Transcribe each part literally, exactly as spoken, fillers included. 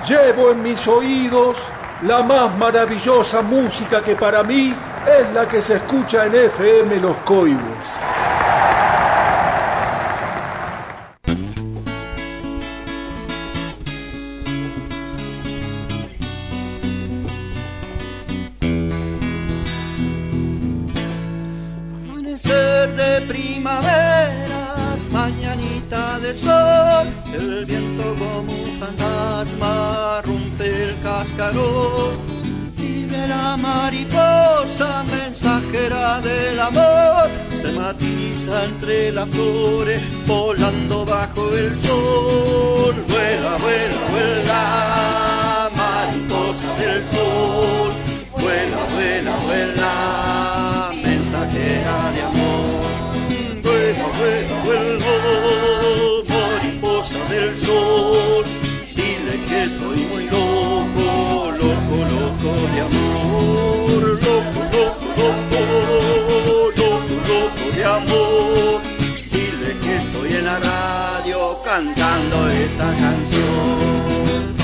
Llevo en mis oídos la más maravillosa música que para mí es la que se escucha en F M Los Coihues. Amanecer de primaveras, mañanita de sol, el viento como un fantasma rompe el cascarón. De la mariposa mensajera del amor se matiza entre las flores volando bajo el sol. Vuela, vuela, vuela, mariposa del sol. Vuela, vuela, vuela, mensajera de amor. Vuela, vuela, vuela, mariposa del sol. Dile que estoy muy loco, loco, loco de amor, loco, loco, loco, loco, loco de amor. Dile que estoy en la radio cantando esta canción.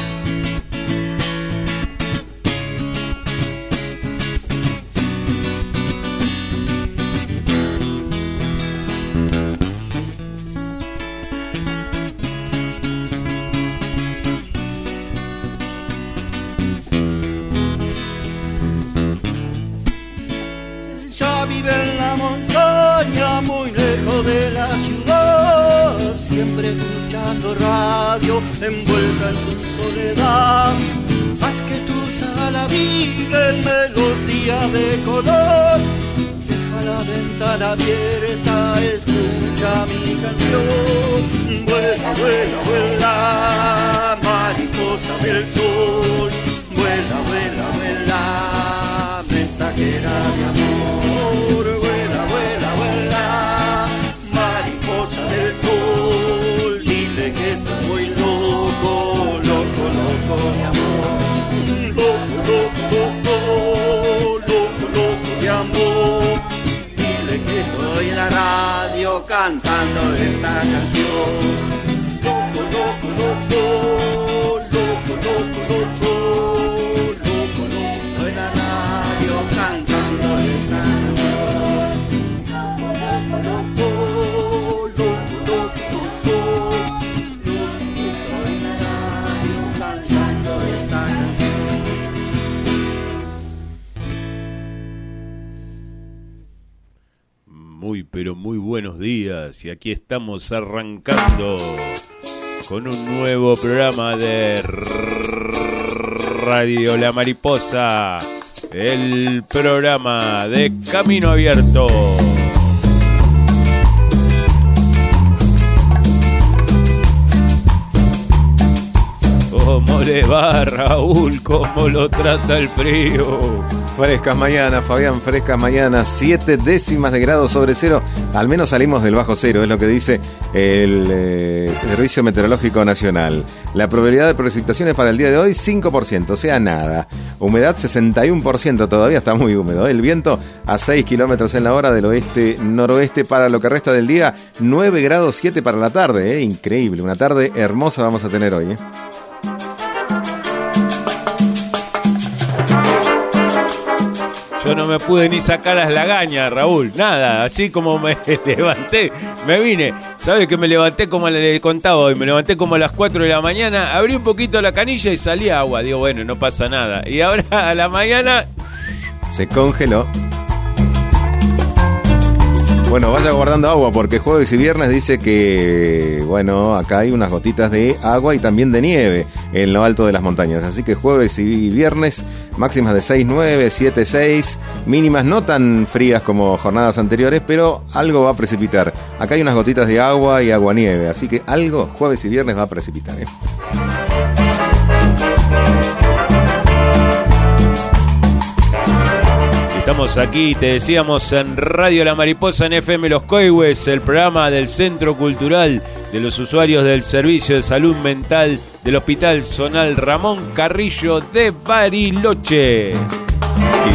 Vive en la montaña, muy lejos de la ciudad, siempre escuchando radio, envuelta en su soledad. Haz que tu sala vive los días de color, deja la ventana abierta, escucha mi canción. Vuela, vuela, vuela, mariposa del sol, vuela, vuela, vuela, mensajera de amor. Vuela, vuela, vuela, mariposa del sol. Dile que estoy muy loco, loco, loco de amor. Loco, loco, loco, loco, loco de amor. Dile que estoy en la radio cantando esta canción. Loco, loco, loco, loco, loco, loco, loco, loco en la radio cantando esta canción. Muy, pero muy buenos días, y aquí estamos arrancando con un nuevo programa de Radio La Mariposa, el programa de Camino Abierto. ¿Cómo le va, Raúl? ¿Cómo lo trata el frío? Frescas mañanas, Fabián, frescas mañanas, siete décimas de grado sobre cero. Al menos salimos del bajo cero, es lo que dice el eh, Servicio Meteorológico Nacional. La probabilidad de precipitaciones para el día de hoy, cinco por ciento, o sea, nada. Humedad, sesenta y uno por ciento, todavía está muy húmedo. El viento a seis kilómetros en la hora del oeste-noroeste para lo que resta del día, nueve grados siete para la tarde, ¿eh? Increíble, una tarde hermosa vamos a tener hoy, ¿eh? Yo no me pude ni sacar las lagañas, Raúl, nada, así como me levanté, me vine, ¿sabes que me levanté como le contaba hoy? Me levanté como a las cuatro de la mañana, abrí un poquito la canilla y salía agua, digo, bueno, no pasa nada, y ahora a la mañana se congeló. Bueno, vaya guardando agua porque jueves y viernes dice que, bueno, acá hay unas gotitas de agua y también de nieve en lo alto de las montañas. Así que jueves y viernes máximas de seis nueve, siete seis, mínimas no tan frías como jornadas anteriores, pero algo va a precipitar. Acá hay unas gotitas de agua y agua-nieve, así que algo jueves y viernes va a precipitar, ¿eh? Estamos aquí, te decíamos, en Radio La Mariposa, en F M Los Coihues, el programa del Centro Cultural de los usuarios del Servicio de Salud Mental del Hospital Zonal Ramón Carrillo de Bariloche. Y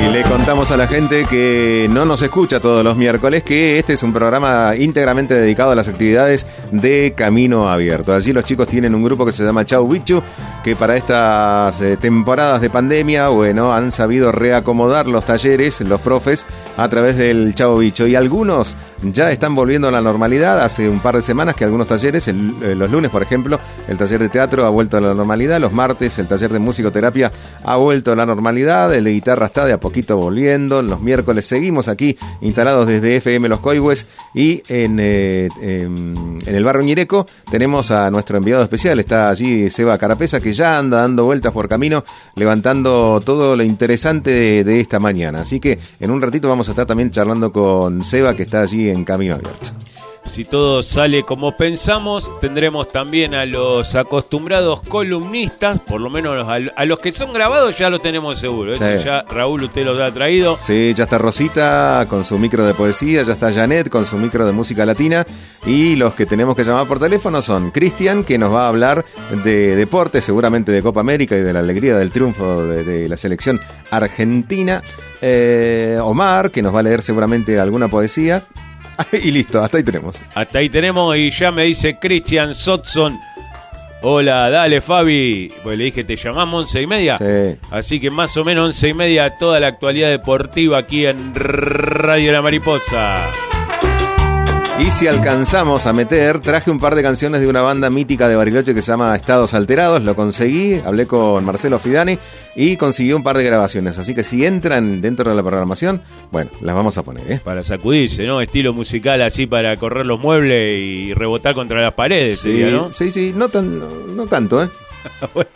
le contamos a la gente que no nos escucha todos los miércoles que este es un programa íntegramente dedicado a las actividades de Camino Abierto. Allí los chicos tienen un grupo que se llama Chau Bichu, que para estas eh, temporadas de pandemia, bueno, han sabido reacomodar los talleres, los profes, a través del Chau Bicho. Y algunos ya están volviendo a la normalidad. Hace un par de semanas que algunos talleres, el, eh, los lunes, por ejemplo, el taller de teatro ha vuelto a la normalidad. Los martes, el taller de musicoterapia ha vuelto a la normalidad. El de guitarra está de a poquito volviendo. Los miércoles seguimos aquí instalados desde F M Los Coihues, y en, eh, en, en el barrio Ñireco tenemos a nuestro enviado especial. Está allí Seba Carapesa, que ya anda dando vueltas por camino, levantando todo lo interesante de, de esta mañana. Así que en un ratito vamos a estar también charlando con Seba, que está allí en Camino Abierto. Si todo sale como pensamos, tendremos también a los acostumbrados columnistas, por lo menos a, a los que son grabados ya lo tenemos seguro. Eso sí. Ya Raúl, usted los ha traído. Sí, ya está Rosita con su micro de poesía, ya está Janet con su micro de música latina, y los que tenemos que llamar por teléfono son Cristian, que nos va a hablar de deporte, seguramente de Copa América y de la alegría del triunfo de, de la selección argentina. Eh, Omar, que nos va a leer seguramente alguna poesía. Y listo, hasta ahí tenemos. Hasta ahí tenemos, y ya me dice Cristian Sotson. Hola, dale Fabi. Pues le dije, te llamamos once y media. Sí. Así que más o menos once y media, toda la actualidad deportiva aquí en Radio La Mariposa. Y si alcanzamos a meter, traje un par de canciones de una banda mítica de Bariloche que se llama Estados Alterados. Lo conseguí, hablé con Marcelo Fidani y consiguió un par de grabaciones. Así que si entran dentro de la programación, bueno, las vamos a poner, ¿eh? Para sacudirse, ¿no? Estilo musical así para correr los muebles y rebotar contra las paredes, Sí, sería, ¿no? sí, sí, no, tan, no, no tanto, ¿eh? Bueno.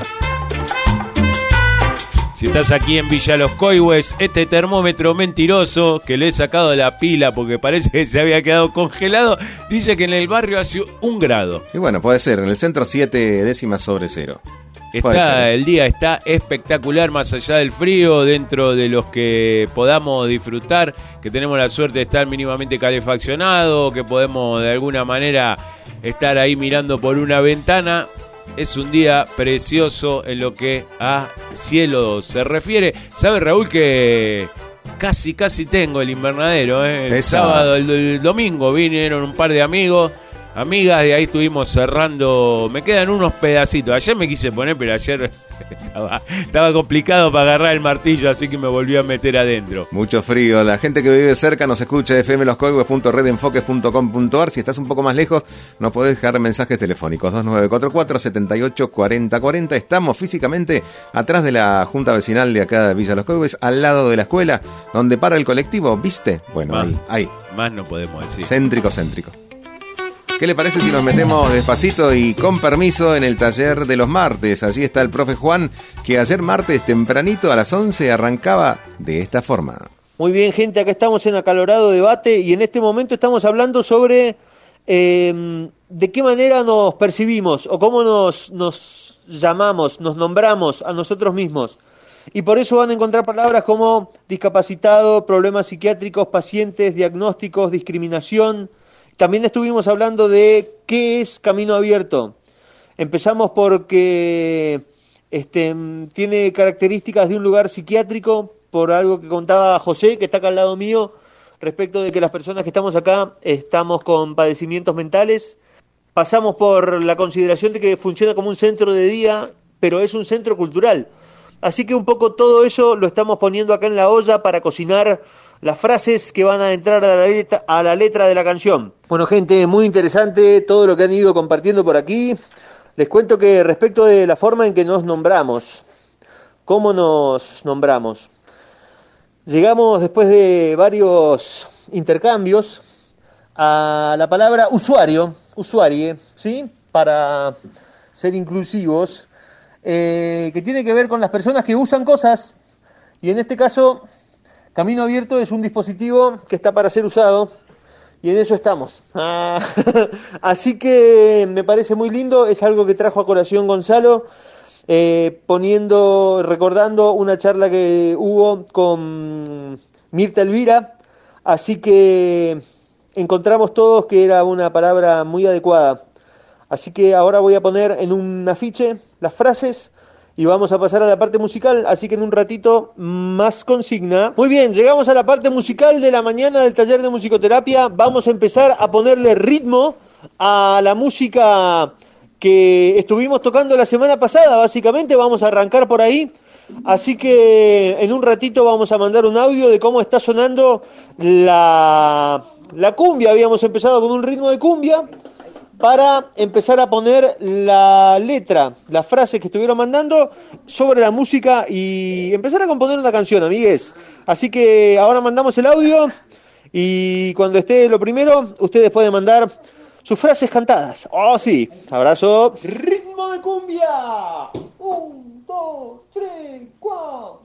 Si estás aquí en Villa Los Coihues, este termómetro mentiroso que le he sacado de la pila porque parece que se había quedado congelado, dice que en el barrio hace un grado. Y bueno, puede ser, en el centro siete décimas sobre cero. Está, el día está espectacular, más allá del frío, dentro de los que podamos disfrutar, que tenemos la suerte de estar mínimamente calefaccionado, que podemos de alguna manera estar ahí mirando por una ventana. Es un día precioso en lo que a cielo se refiere. ¿Sabe, Raúl, que casi, casi tengo el invernadero? ¿eh? El Esa. sábado, el, el domingo vinieron un par de amigos, amigas, y ahí estuvimos cerrando. Me quedan unos pedacitos. Ayer me quise poner, pero ayer estaba, estaba complicado para agarrar el martillo, así que me volví a meter adentro. Mucho frío. La gente que vive cerca nos escucha f m los coihues punto red enfoques punto com punto a r. Si estás un poco más lejos, nos podés dejar mensajes telefónicos dos nueve cuatro cuatro, siete ocho, cuatro cero cuatro cero. Estamos físicamente atrás de la Junta Vecinal de acá de Villa Los Coihues, al lado de la escuela, donde para el colectivo, ¿viste? Bueno, Más, ahí, ahí. Más no podemos decir. Céntrico, céntrico. ¿Qué le parece si nos metemos despacito y con permiso en el taller de los martes? Allí está el profe Juan, que ayer martes tempranito a las once arrancaba de esta forma. Muy bien, gente, acá estamos en acalorado debate y en este momento estamos hablando sobre eh, de qué manera nos percibimos o cómo nos, nos llamamos, nos nombramos a nosotros mismos. Y por eso van a encontrar palabras como discapacitado, problemas psiquiátricos, pacientes, diagnósticos, discriminación. También estuvimos hablando de qué es Camino Abierto. Empezamos porque este, tiene características de un lugar psiquiátrico, por algo que contaba José, que está acá al lado mío, respecto de que las personas que estamos acá estamos con padecimientos mentales. Pasamos por la consideración de que funciona como un centro de día, pero es un centro cultural. Así que un poco todo eso lo estamos poniendo acá en la olla para cocinar las frases que van a entrar a la letra, a la letra de la canción. Bueno, gente, muy interesante todo lo que han ido compartiendo por aquí. Les cuento que respecto de la forma en que nos nombramos, ¿cómo nos nombramos? Llegamos después de varios intercambios a la palabra usuario, usuarie, ¿sí? Para ser inclusivos, eh, que tiene que ver con las personas que usan cosas, y en este caso Camino Abierto es un dispositivo que está para ser usado y en eso estamos. Ah, así que me parece muy lindo, es algo que trajo a colación Gonzalo, eh, poniendo, recordando una charla que hubo con Mirta Elvira, así que encontramos todos que era una palabra muy adecuada. Así que ahora voy a poner en un afiche las frases y vamos a pasar a la parte musical, así que en un ratito más consigna. Muy bien, llegamos a la parte musical de la mañana del taller de musicoterapia. Vamos a empezar a ponerle ritmo a la música que estuvimos tocando la semana pasada, básicamente vamos a arrancar por ahí. Así que en un ratito vamos a mandar un audio de cómo está sonando la, la cumbia. Habíamos empezado con un ritmo de cumbia para empezar a poner la letra, las frases que estuvieron mandando sobre la música y empezar a componer una canción, amigues. Así que ahora mandamos el audio y cuando esté lo primero, ustedes pueden mandar sus frases cantadas. ¡Oh, sí! Abrazo. ¡Ritmo de cumbia! Un, dos, tres, cuatro.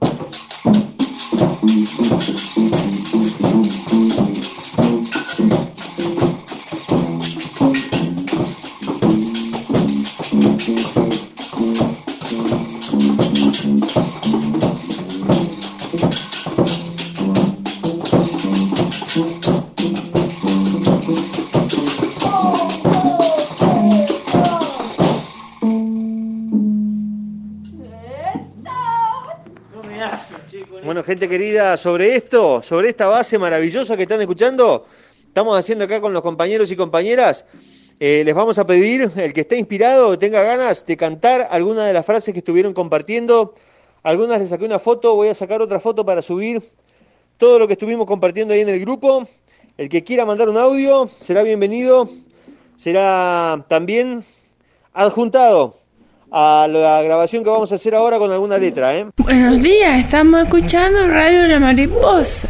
Bueno, gente querida, sobre esto, sobre esta base maravillosa que están escuchando, estamos haciendo acá con los compañeros y compañeras. Eh, les vamos a pedir, el que esté inspirado o tenga ganas de cantar alguna de las frases que estuvieron compartiendo. Algunas les saqué una foto, voy a sacar otra foto para subir todo lo que estuvimos compartiendo ahí en el grupo. El que quiera mandar un audio será bienvenido, será también adjuntado a la grabación que vamos a hacer ahora con alguna letra, ¿eh? Buenos días, estamos escuchando Radio La Mariposa.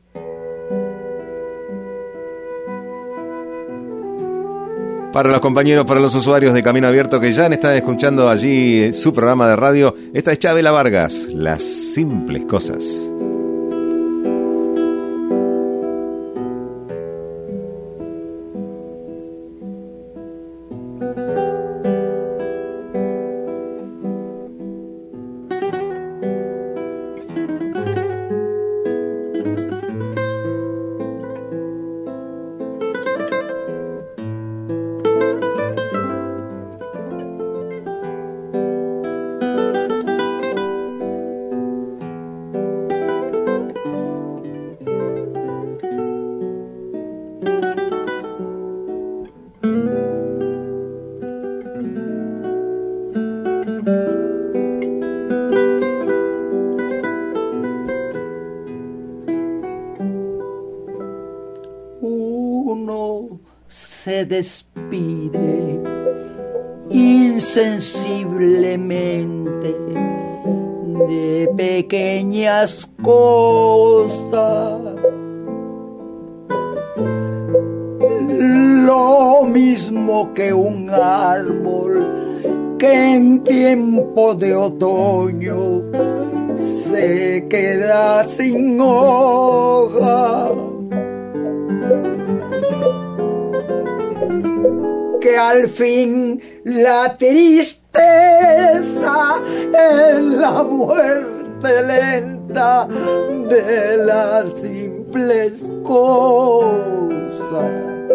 Para los compañeros, para los usuarios de Camino Abierto que ya están escuchando allí su programa de radio, esta es Chabela Vargas, Las Simples Cosas. Despide insensiblemente de pequeñas cosas, lo mismo que un árbol que en tiempo de otoño se queda sin hoja, que al fin la tristeza es la muerte lenta de las simples cosas.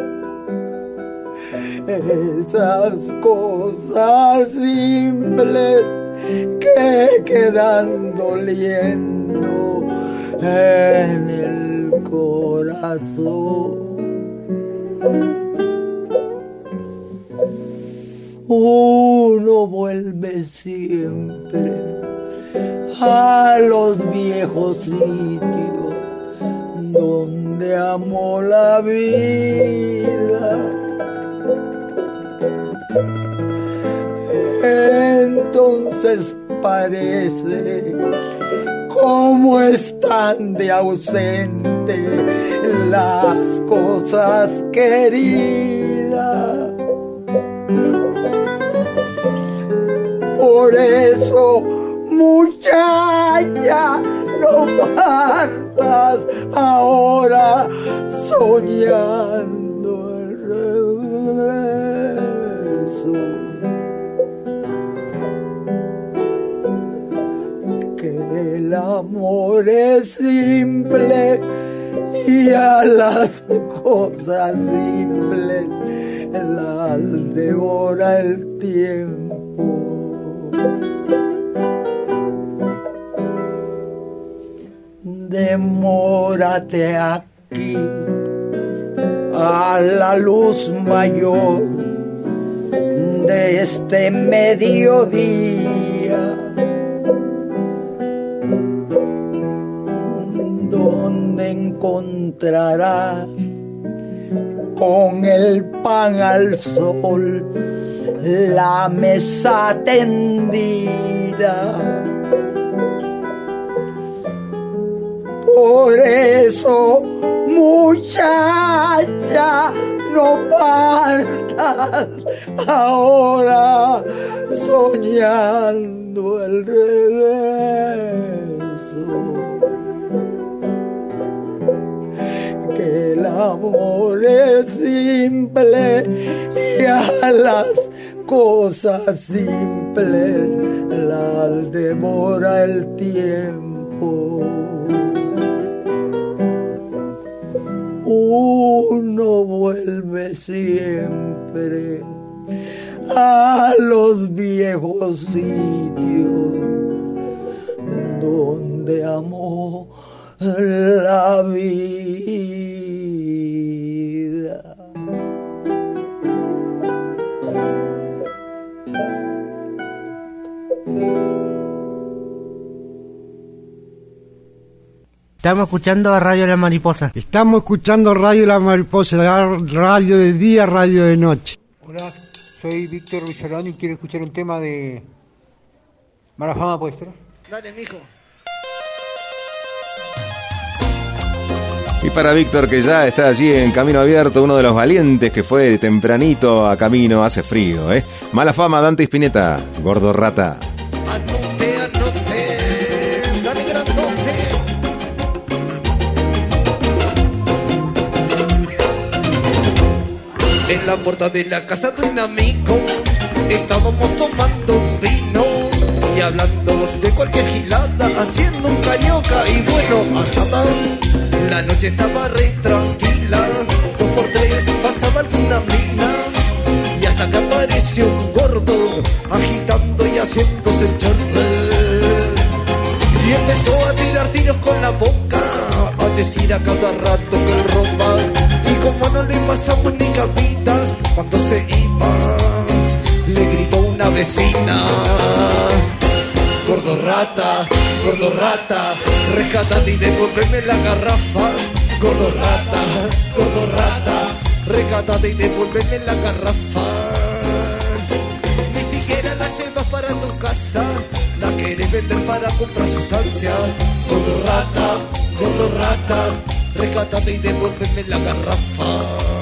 Esas cosas simples que quedan doliendo en el corazón. Uno vuelve siempre a los viejos sitios donde amó la vida. Entonces parece como están de ausente las cosas queridas. Por eso, muchacha, no partas ahora soñando el regreso. Que el amor es simple y a las cosas simples las devora el tiempo. demórate aquí a la luz mayor de este mediodía, donde encontrarás con el pan al sol la mesa tendida. Por eso, muchacha, no partas ahora soñando el regreso, que el amor es simple y a las cosas simples las devora el tiempo. Uno vuelve siempre a los viejos sitios donde amó la vida. Estamos escuchando a Radio La Mariposa. Estamos escuchando Radio La Mariposa, radio de día, radio de noche. Hola, soy Víctor Villarán y quiero escuchar un tema de Mala Fama, ¿puede ser? Dale, mijo. Y para Víctor, que ya está allí en Camino Abierto, uno de los valientes que fue tempranito a camino, hace frío, ¿eh? Mala Fama, Dante Spinetta, Gordo Rata. Anote, anote, dale grandote. En la puerta de la casa de un amigo estábamos tomando vino y hablando de cualquier gilada, haciendo un carioca y bueno, acá la noche estaba re tranquila, dos por tres pasaba alguna mina y hasta que apareció un gordo agitando y haciéndose el charre y empezó a tirar tiros con la boca, a decir a cada rato que él roba y como no le pasamos ni capita, cuando se iba le gritó una vecina: gordo rata, gordo rata, rescatate y devuélveme la garrafa. Gordo rata, gordo rata, rescatate y devuélveme la garrafa. Ni siquiera la llevas para tu casa, la querés vender para comprar sustancia. Gordo rata, gordo rata, rescatate y devuélveme la garrafa.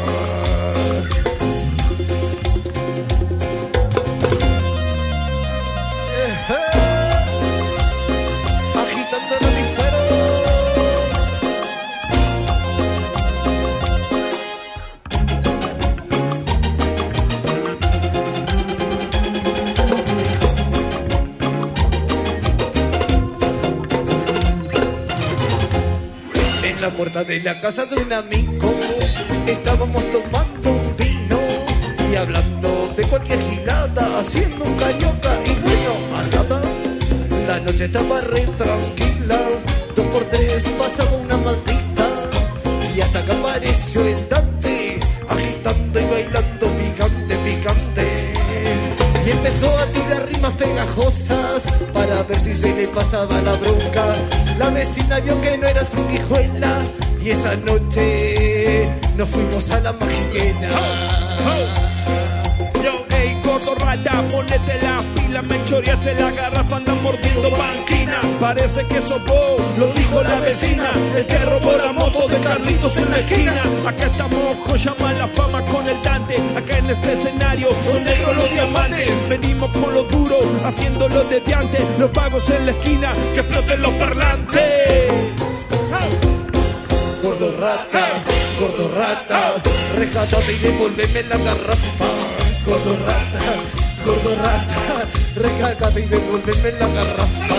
La puerta de la casa de un amigo estábamos tomando un vino y hablando de cualquier gilada, haciendo un carioca y bueno, a nada. La noche estaba re tranquila, dos por tres pasaba una maldita y hasta que apareció el Dante agitando y bailando picante, picante y empezó a tirar rimas pegajosas para ver si se le pasaba la bronca. La vecina vio que no era sanguijuela y esa noche nos fuimos a la magiquena. Yo, ey, gordo rata, ponete la pila, me choreaste la garrafa, andan mordiendo banquina. Parece que sos vos, lo dijo la vecina, el que robó la moto de Carlitos en la esquina. Acá estamos con Llama la Fama, con el Dante, acá en este escenario son negros los diamantes. Venimos con lo duro, haciéndolo de diante, los vagos en la esquina, que exploten los parlantes. Gordo rata, gordo rata, rescatate y devuélveme la garrafa. Gordo rata, gordo rata, rescatate y devuélveme la garrafa.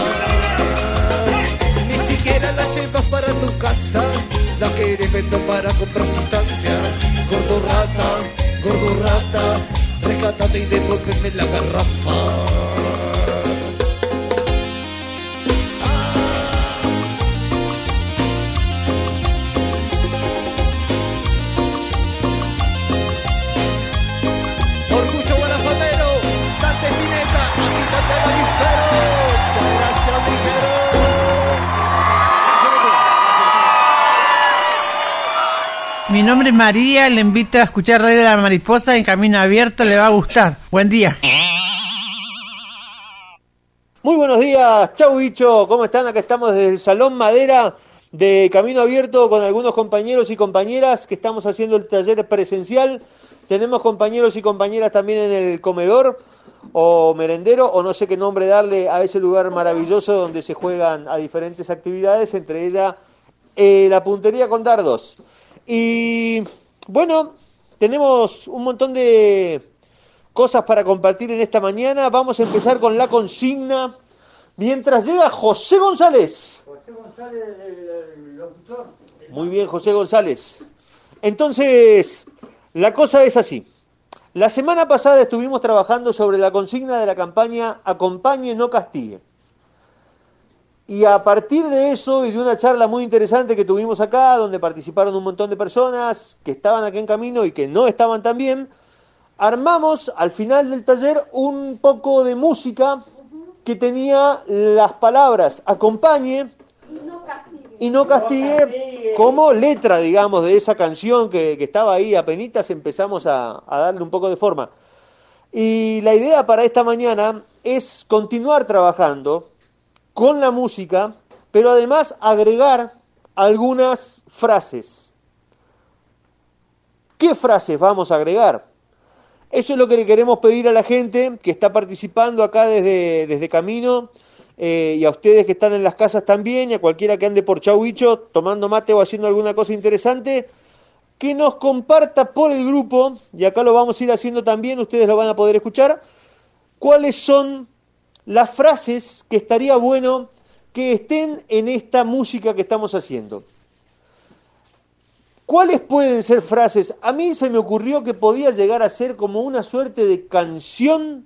Ni siquiera la llevas para tu casa, la querés vender para comprar sustancia. Gordo rata, gordo rata, rescatate y devuélveme la garrafa. Mi nombre es María, le invito a escuchar Radio La Mariposa en Camino Abierto, le va a gustar. Buen día. Muy buenos días, chau bicho, ¿cómo están? Acá estamos desde el Salón Madera de Camino Abierto con algunos compañeros y compañeras que estamos haciendo el taller presencial. Tenemos compañeros y compañeras también en el comedor o merendero, o no sé qué nombre darle a ese lugar maravilloso donde se juegan a diferentes actividades, entre ellas eh, la puntería con dardos. Y bueno, tenemos un montón de cosas para compartir en esta mañana. Vamos a empezar con la consigna. Mientras llega José González. José González, el locutor. Muy bien, José González. Entonces, la cosa es así. La semana pasada estuvimos trabajando sobre la consigna de la campaña Acompañe, no castigue. Y a partir de eso y de una charla muy interesante que tuvimos acá, donde participaron un montón de personas que estaban aquí en camino y que no estaban tan bien, armamos al final del taller un poco de música que tenía las palabras acompañe y no castigue como letra, digamos, de esa canción que, que estaba ahí. Apenitas empezamos a, a darle un poco de forma. Y la idea para esta mañana es continuar trabajando con la música, pero además agregar algunas frases. ¿Qué frases vamos a agregar? Eso es lo que le queremos pedir a la gente que está participando acá desde, desde Camino, eh, y a ustedes que están en las casas también, y a cualquiera que ande por Chau Bicho tomando mate o haciendo alguna cosa interesante, que nos comparta por el grupo, y acá lo vamos a ir haciendo también, ustedes lo van a poder escuchar, cuáles son las frases que estaría bueno que estén en esta música que estamos haciendo. ¿Cuáles pueden ser frases? A mí se me ocurrió que podía llegar a ser como una suerte de canción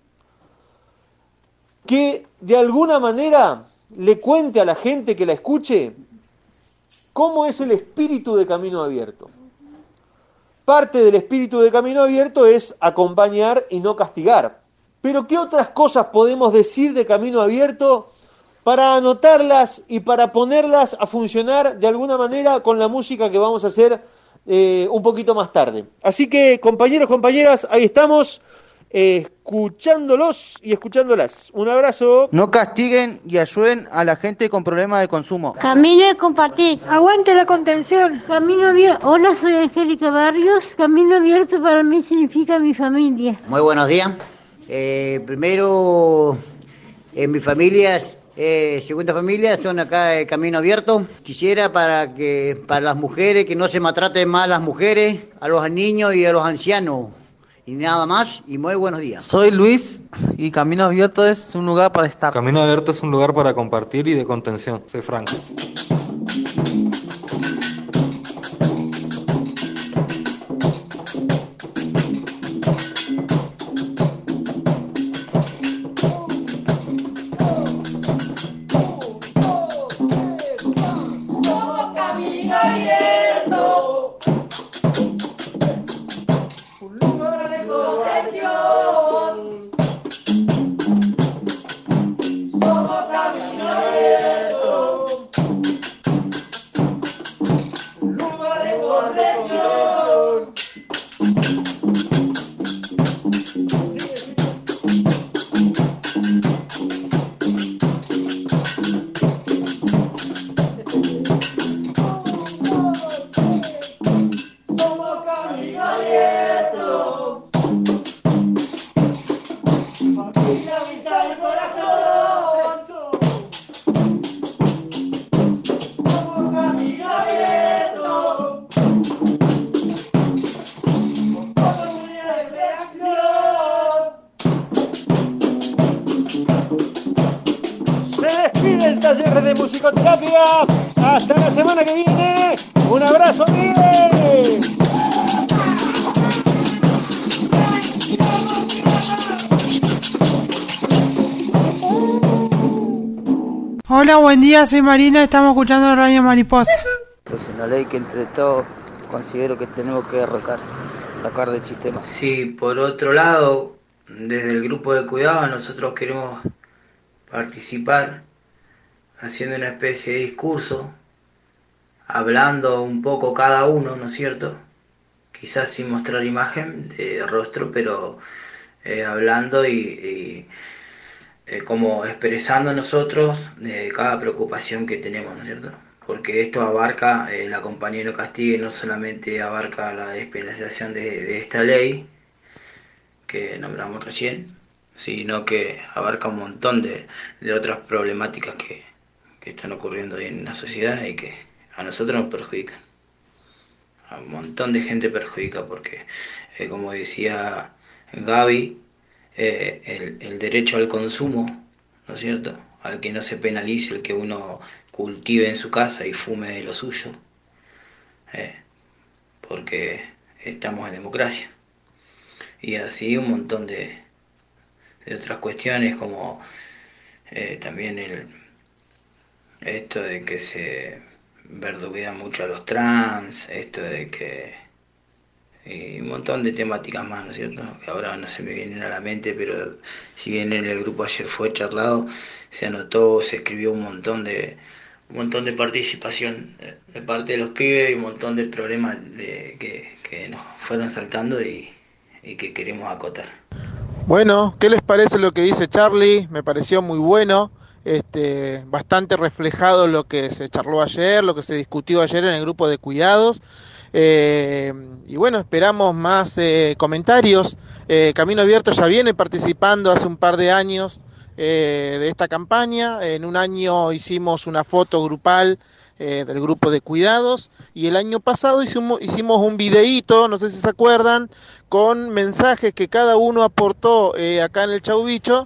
que de alguna manera le cuente a la gente que la escuche cómo es el espíritu de Camino Abierto. Parte del espíritu de Camino Abierto es acompañar y no castigar. Pero ¿qué otras cosas podemos decir de Camino Abierto para anotarlas y para ponerlas a funcionar de alguna manera con la música que vamos a hacer eh, un poquito más tarde? Así que, compañeros, compañeras, ahí estamos, eh, escuchándolos y escuchándolas. Un abrazo. No castiguen y ayuden a la gente con problemas de consumo. Camino de compartir. Aguante la contención. Camino abierto. Hola, soy Angélica Barrios. Camino abierto para mí significa mi familia. Muy buenos días. Eh, primero, en mi familia, eh, segunda familia, son acá de Camino Abierto. Quisiera para que para las mujeres, que no se maltraten más las mujeres, a los niños y a los ancianos. Y nada más, y muy buenos días. Soy Luis y Camino Abierto es un lugar para estar. Camino Abierto es un lugar para compartir y de contención. Soy Franco. De musicoterapia. Hasta la semana que viene. Un abrazo, amigues. Hola, buen día, soy Marina, estamos escuchando Radio Mariposa. Es una ley que entre todos considero que tenemos que derrocar, sacar del sistema. Sí, por otro lado, desde el grupo de cuidado nosotros queremos participar haciendo una especie de discurso, hablando un poco cada uno, ¿no es cierto?, quizás sin mostrar imagen de rostro, pero eh, hablando y, y eh, como expresando nosotros de cada preocupación que tenemos, ¿no es cierto? Porque esto abarca, eh, la compañía No Castigue no solamente abarca la despenalización de, de esta ley que nombramos recién, sino que abarca un montón de, de otras problemáticas que, que están ocurriendo hoy en la sociedad y que a nosotros nos perjudican. A un montón de gente perjudica porque, eh, como decía Gaby, eh, el, el derecho al consumo, ¿no es cierto?, al que no se penalice el que uno cultive en su casa y fume de lo suyo, eh, porque estamos en democracia. Y así un montón de, de otras cuestiones, como eh, también el esto de que se verduguea mucho a los trans, esto de que y un montón de temáticas más, ¿no es cierto?, que ahora no se me vienen a la mente, pero si bien en el grupo ayer fue charlado, se anotó, se escribió un montón de un montón de participación de parte de los pibes y un montón de problemas de, que, que nos fueron saltando y, y que queremos acotar. Bueno, ¿qué les parece lo que dice Charlie? Me pareció muy bueno, este, bastante reflejado lo que se charló ayer, lo que se discutió ayer en el grupo de cuidados. Eh, y bueno, esperamos más eh, comentarios. eh, Camino Abierto ya viene participando hace un par de años eh, de esta campaña. En un año hicimos una foto grupal eh, del grupo de cuidados, y el año pasado hicimos, hicimos un videíto, no sé si se acuerdan, con mensajes que cada uno aportó eh, acá en el Chau Bicho,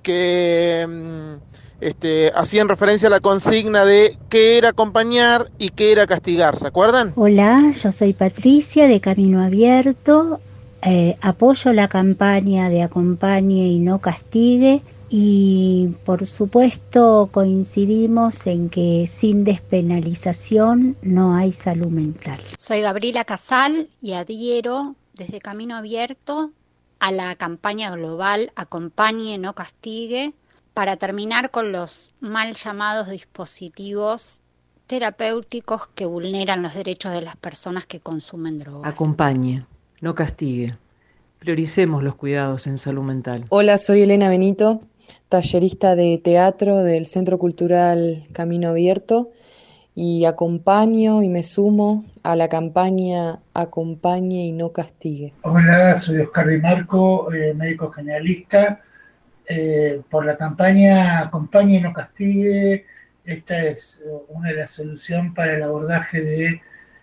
que mm, Este, hacían referencia a la consigna de qué era acompañar y qué era castigar, ¿se acuerdan? Hola, yo soy Patricia de Camino Abierto, eh, apoyo la campaña de Acompañe y No Castigue, y por supuesto coincidimos en que sin despenalización no hay salud mental. Soy Gabriela Casal y adhiero desde Camino Abierto a la campaña global Acompañe, No Castigue, para terminar con los mal llamados dispositivos terapéuticos que vulneran los derechos de las personas que consumen drogas. Acompañe, no castigue. Prioricemos los cuidados en salud mental. Hola, soy Elena Benito, tallerista de teatro del Centro Cultural Camino Abierto, y acompaño y me sumo a la campaña Acompañe y No Castigue. Hola, soy Oscar Di Marco, eh, médico generalista. Eh, por la campaña Acompañe y No Castigue. Esta es una de las soluciones para el abordaje de,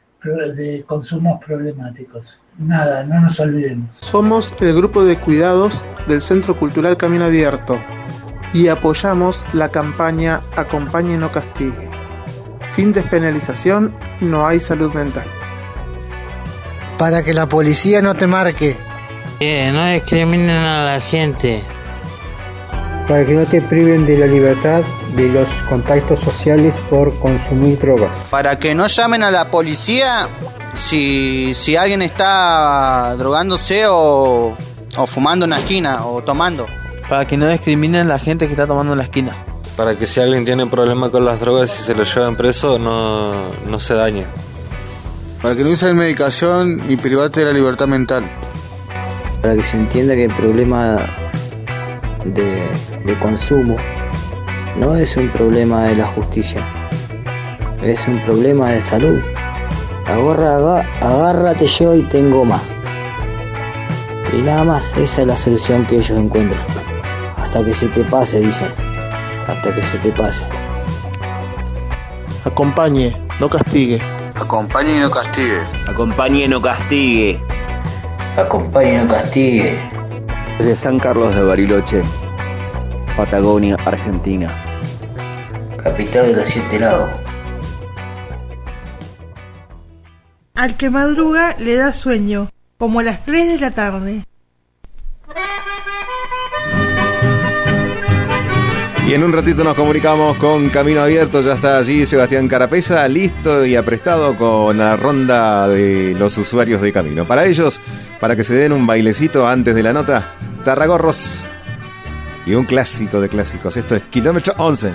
de consumos problemáticos. Nada, no nos olvidemos. Somos el grupo de cuidados del Centro Cultural Camino Abierto y apoyamos la campaña Acompañe y No Castigue. Sin despenalización no hay salud mental. Para que la policía no te marque. Eh, no discriminen a la gente. Para que no te priven de la libertad de los contactos sociales por consumir drogas. Para que no llamen a la policía si, si alguien está drogándose o, o fumando en la esquina o tomando. Para que no discriminen a la gente que está tomando en la esquina. Para que si alguien tiene problema con las drogas y se lo llevan preso, no, no se dañe. Para que no usen medicación y privarte de la libertad mental. Para que se entienda que el problema De, de consumo no es un problema de la justicia, es un problema de salud. Agarra, aga, agárrate yo y tengo más. Y nada más, esa es la solución que ellos encuentran. Hasta que se te pase, dicen. Hasta que se te pase. Acompañe, no castigue. Acompañe y no castigue. Acompañe y no castigue. Acompañe y no castigue. Desde San Carlos de Bariloche, Patagonia, Argentina. Capital de los siete lagos. Al que madruga le da sueño, como a las tres de la tarde. Y en un ratito nos comunicamos con Camino Abierto. Ya está allí Sebastián Carapeza, listo y aprestado con la ronda de los usuarios de Camino. Para ellos, para que se den un bailecito antes de la nota, Tarragorros y un clásico de clásicos. Esto es Kilómetro once.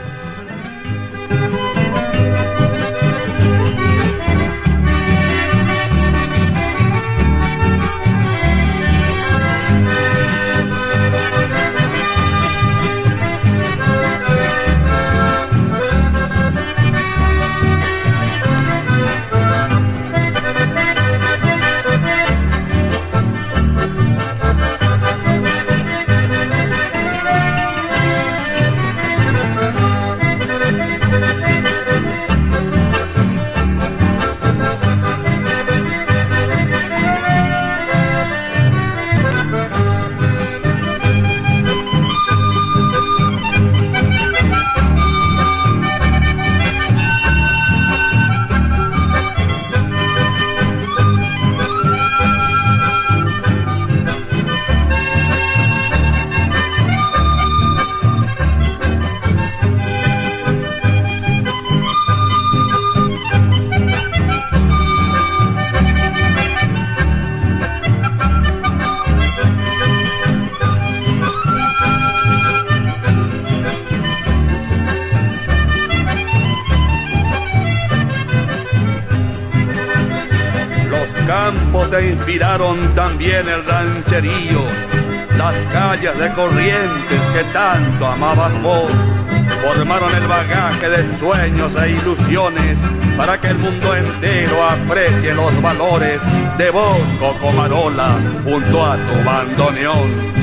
te inspiraron también el rancherío, las calles de Corrientes que tanto amabas vos, formaron el bagaje de sueños e ilusiones para que el mundo entero aprecie los valores de vos, Cocomarola, junto a tu bandoneón.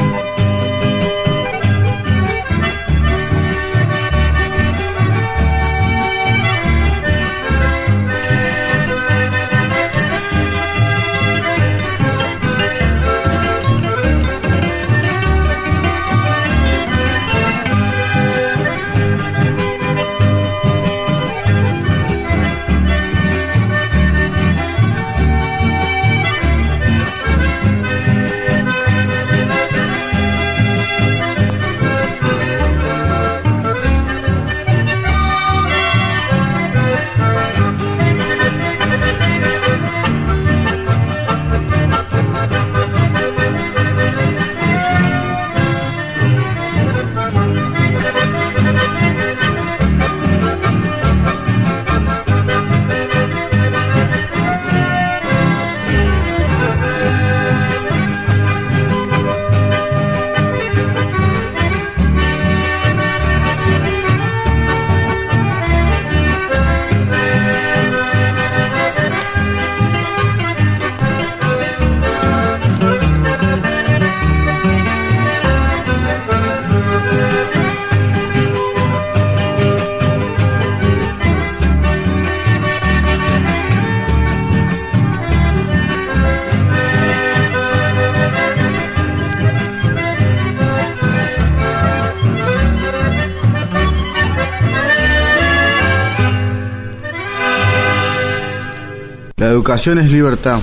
La educación es libertad.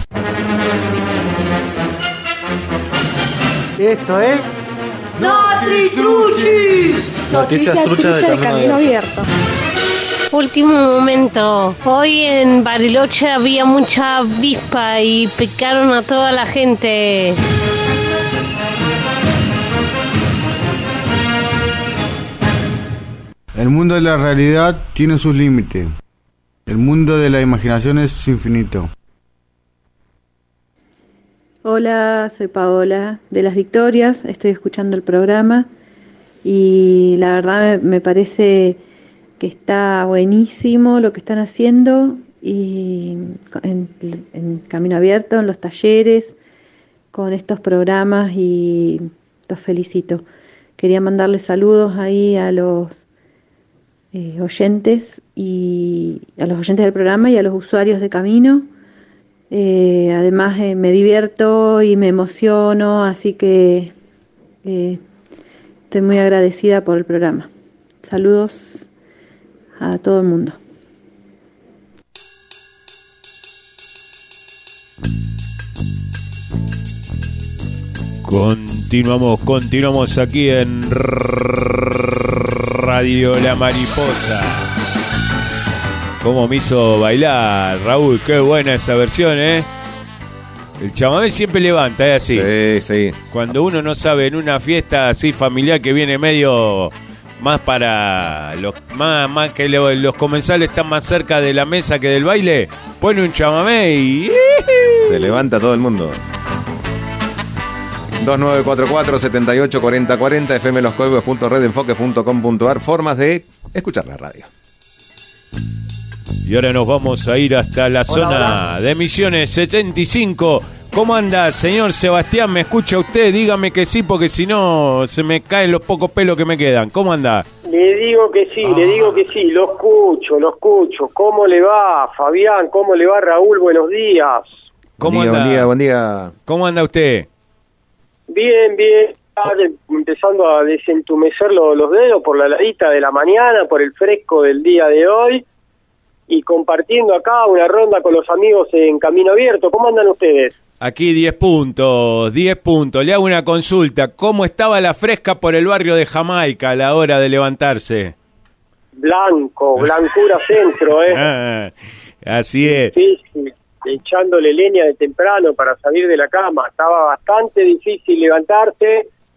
Esto es Notri Truchi. Noticias truchas de Camino Abierto. Último momento. Hoy en Bariloche había mucha avispa y picaron a toda la gente. El mundo de la realidad tiene sus límites. El mundo de la imaginación es infinito. Hola, soy Paola de Las Victorias, estoy escuchando el programa y la verdad me parece que está buenísimo lo que están haciendo y en, en Camino Abierto, en los talleres, con estos programas y los felicito. Quería mandarles saludos ahí a los Eh, oyentes y a los oyentes del programa y a los usuarios de Camino. Eh, además eh, me divierto y me emociono, así que eh, estoy muy agradecida por el programa. Saludos a todo el mundo. Continuamos, continuamos aquí en Radio La Mariposa. ¿Cómo me hizo bailar, Raúl? Qué buena esa versión, ¿eh? El chamamé siempre levanta, ¿eh? Así. Sí, sí. Cuando uno no sabe en una fiesta así familiar que viene medio más para los más, más que lo, los comensales están más cerca de la mesa que del baile, pone un chamamé y se levanta todo el mundo. dos nueve cuatro cuatro, siete ocho cuatro cero cuatro cero f m los códigos punto red enfoque punto com punto a r, formas de escuchar la radio. Y ahora nos vamos a ir hasta la hola, zona hola. de Misiones setenta y cinco. ¿Cómo anda, señor Sebastián? ¿Me escucha usted? Dígame que sí, porque si no se me caen los pocos pelos que me quedan. ¿Cómo anda? Le digo que sí, ah. le digo que sí, lo escucho, lo escucho. ¿Cómo le va, Fabián? ¿Cómo le va, Raúl? Buenos días. ¿Cómo buen día, anda? Buen día, buen día. ¿Cómo anda usted? Bien, bien. Está empezando a desentumecer los, los dedos por la heladita de la mañana, por el fresco del día de hoy. Y compartiendo acá una ronda con los amigos en Camino Abierto. ¿Cómo andan ustedes? Aquí diez puntos, diez puntos. Le hago una consulta. ¿Cómo estaba la fresca por el barrio de Jamaica a la hora de levantarse? Blanco, blancura centro, ¿eh? Ah, así es. Difícil, echándole leña de temprano para salir de la cama. Estaba bastante difícil levantarse.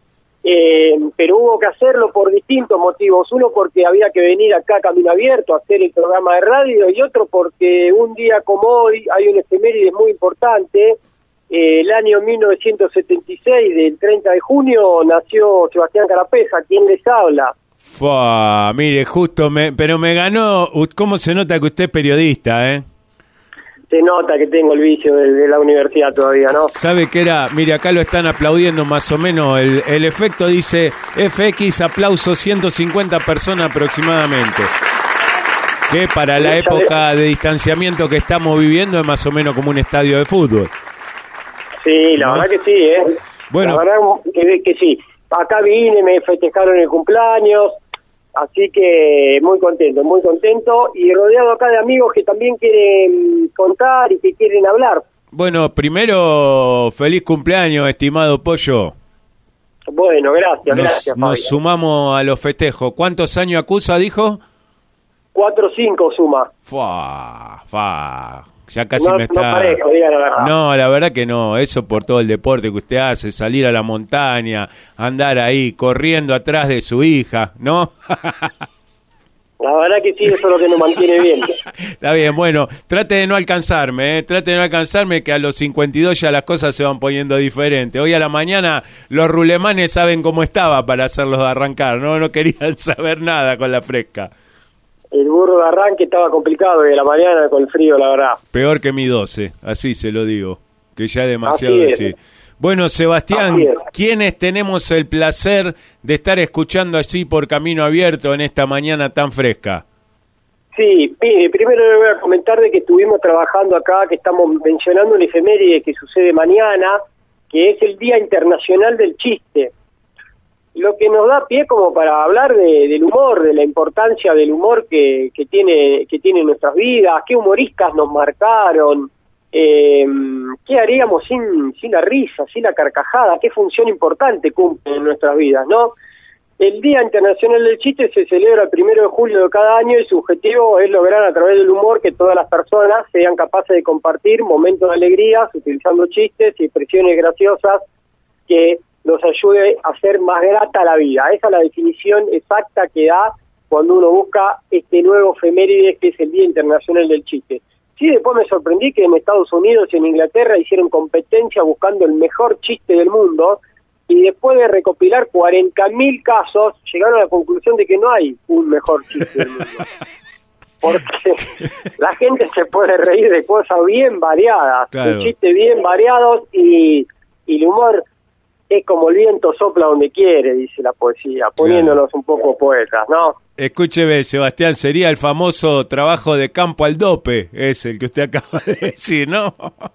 eh, pero hubo que hacerlo por distintos motivos. Uno porque había que venir acá a Camino Abierto a hacer el programa de radio, y otro porque un día como hoy hay un efeméride muy importante. Eh, el año mil novecientos setenta y seis, del treinta de junio, nació Sebastián Carapeza, quien les habla. Fua, mire, justo, me, pero me ganó. ¿Cómo se nota que usted es periodista, eh? Se nota que tengo el vicio de, de la universidad todavía, ¿no? ¿Sabe qué era? Mire, acá lo están aplaudiendo más o menos. El, el efecto dice F X, aplauso, ciento cincuenta personas aproximadamente. Que para la época de distanciamiento que estamos viviendo es más o menos como un estadio de fútbol. Sí, la ¿no? verdad que sí, ¿eh? Bueno. La verdad que, que sí. Acá vine, me festejaron el cumpleaños, así que muy contento, muy contento, y rodeado acá de amigos que también quieren contar y que quieren hablar. Bueno, primero, feliz cumpleaños, estimado Pollo. Bueno, gracias, nos, gracias, Nos sumamos a los festejos. ¿Cuántos años acusa, dijo? Cuatro o cinco suma. Fua, fa. Ya casi no, me está... No parejo, diga la verdad. No, la verdad que no. Eso por todo el deporte que usted hace, salir a la montaña, andar ahí corriendo atrás de su hija, ¿no? La verdad que sí, eso es lo que nos mantiene bien. Está bien, bueno, trate de no alcanzarme, ¿eh? Trate de no alcanzarme, que a los cincuenta y dos ya las cosas se van poniendo diferentes. Hoy a la mañana los rulemanes saben cómo estaba para hacerlos arrancar, ¿no? No querían saber nada con la fresca. El burro de arranque estaba complicado de la mañana con el frío, la verdad. Peor que mi doce, así se lo digo, que ya es demasiado así es. decir. Bueno, Sebastián, ¿quiénes tenemos el placer de estar escuchando así por Camino Abierto en esta mañana tan fresca? Sí, mire, primero le voy a comentar de que estuvimos trabajando acá, que estamos mencionando un efeméride que sucede mañana, que es el Día Internacional del Chiste. Lo que nos da pie como para hablar de, del humor, de la importancia del humor que, que tiene que tiene en nuestras vidas, qué humoristas nos marcaron, eh, qué haríamos sin, sin la risa, sin la carcajada, qué función importante cumple en nuestras vidas, ¿no? El Día Internacional del Chiste se celebra el primero de julio de cada año, y su objetivo es lograr a través del humor que todas las personas sean capaces de compartir momentos de alegría utilizando chistes y expresiones graciosas que nos ayude a hacer más grata la vida. Esa es la definición exacta que da cuando uno busca este nuevo efeméride que es el Día Internacional del Chiste. Sí, después me sorprendí que en Estados Unidos y en Inglaterra hicieron competencia buscando el mejor chiste del mundo, y después de recopilar cuarenta mil casos, llegaron a la conclusión de que no hay un mejor chiste del mundo. Porque la gente se puede reír de cosas bien variadas, claro. de chistes bien variados, y, y el humor es como el viento, sopla donde quiere, dice la poesía, poniéndonos claro. un poco poetas, ¿no? Escúcheme, Sebastián, sería el famoso trabajo de campo al dope, es el que usted acaba de decir, ¿no?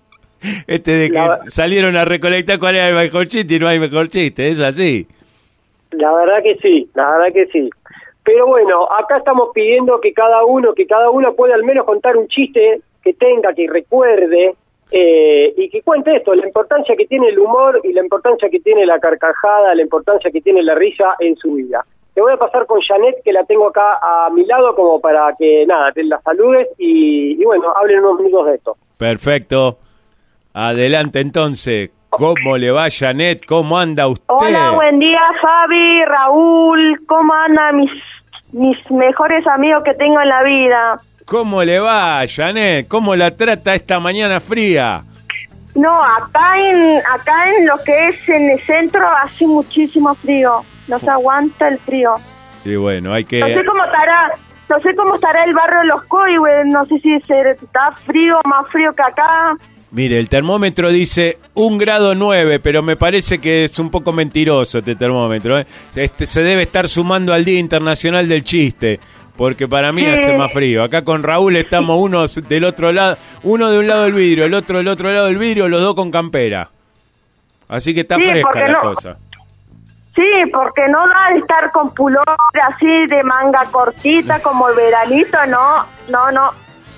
Este de que la... salieron a recolectar cuál era el mejor chiste y no hay mejor chiste, es así. La verdad que sí, la verdad que sí. Pero bueno, acá estamos pidiendo que cada uno, que cada uno pueda al menos contar un chiste que tenga, que recuerde, Eh, y que cuente esto, la importancia que tiene el humor y la importancia que tiene la carcajada, la importancia que tiene la risa en su vida. Te voy a pasar con Janet, que la tengo acá a mi lado, como para que, nada, te la saludes y, y bueno, hablen unos minutos de esto. Perfecto. Adelante entonces. ¿Cómo le va, Janet? ¿Cómo anda usted? Hola, buen día, Fabi, Raúl. ¿Cómo andan mis, mis mejores amigos que tengo en la vida? ¿Cómo le va, Janet? ¿Cómo la trata esta mañana fría? No, acá en acá en lo que es en el centro hace muchísimo frío. No se aguanta el frío. Y bueno, hay que... No sé cómo estará, no sé cómo estará el barrio de Los Coihues, no sé si está frío, más frío que acá. Mire, el termómetro dice un grado nueve, pero me parece que es un poco mentiroso este termómetro, ¿eh? Este, se debe estar sumando al Día Internacional del Chiste, porque para mí sí. hace más frío. Acá con Raúl estamos unos del otro lado, uno de un lado del vidrio, el otro del otro lado del vidrio, los dos con campera. Así que está sí, fresca la no, cosa. Sí, porque no da de estar con pullover así de manga cortita como el veranito, no, no, no,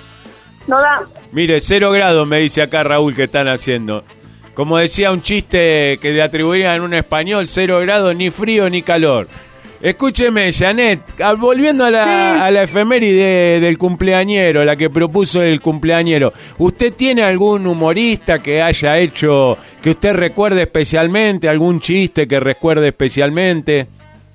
no da. Mire, cero grados me dice acá Raúl que están haciendo. Como decía un chiste que le atribuían en un español, cero grados, ni frío ni calor. Escúcheme, Janet, ah, volviendo a la, Sí. a la efeméride del cumpleañero, la que propuso el cumpleañero, ¿usted tiene algún humorista que haya hecho, que usted recuerde especialmente, algún chiste que recuerde especialmente?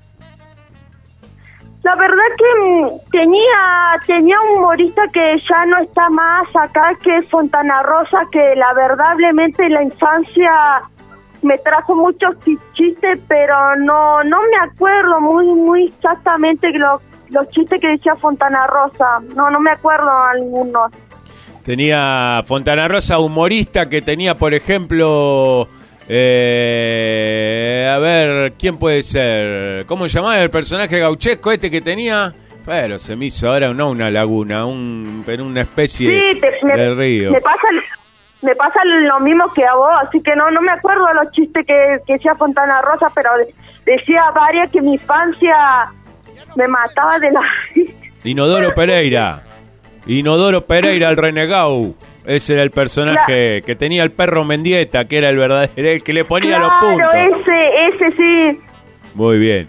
La verdad que mm, tenía tenía un humorista que ya no está más acá, que es Fontana Rosa, que la verdadmente en la infancia me trajo muchos chi- chistes, pero no no me acuerdo muy muy exactamente lo, los chistes que decía Fontana Rosa. No, no me acuerdo algunos. Tenía Fontana Rosa, humorista, que tenía, por ejemplo, eh, a ver, ¿quién puede ser? ¿Cómo se llamaba el personaje gauchesco este que tenía? Pero se me hizo ahora no una laguna, un, pero una especie Sí, te- me, de río. me pasa me pasa lo mismo que a vos, así que no no me acuerdo de los chistes que, que decía Fontana Rosa, pero de- decía varias que mi infancia me mataba de la... Inodoro Pereira. Inodoro Pereira, el renegado. Ese era el personaje que tenía el perro Mendieta, que era el verdadero, el que le ponía los puntos. Claro, ese, ese sí. Muy bien.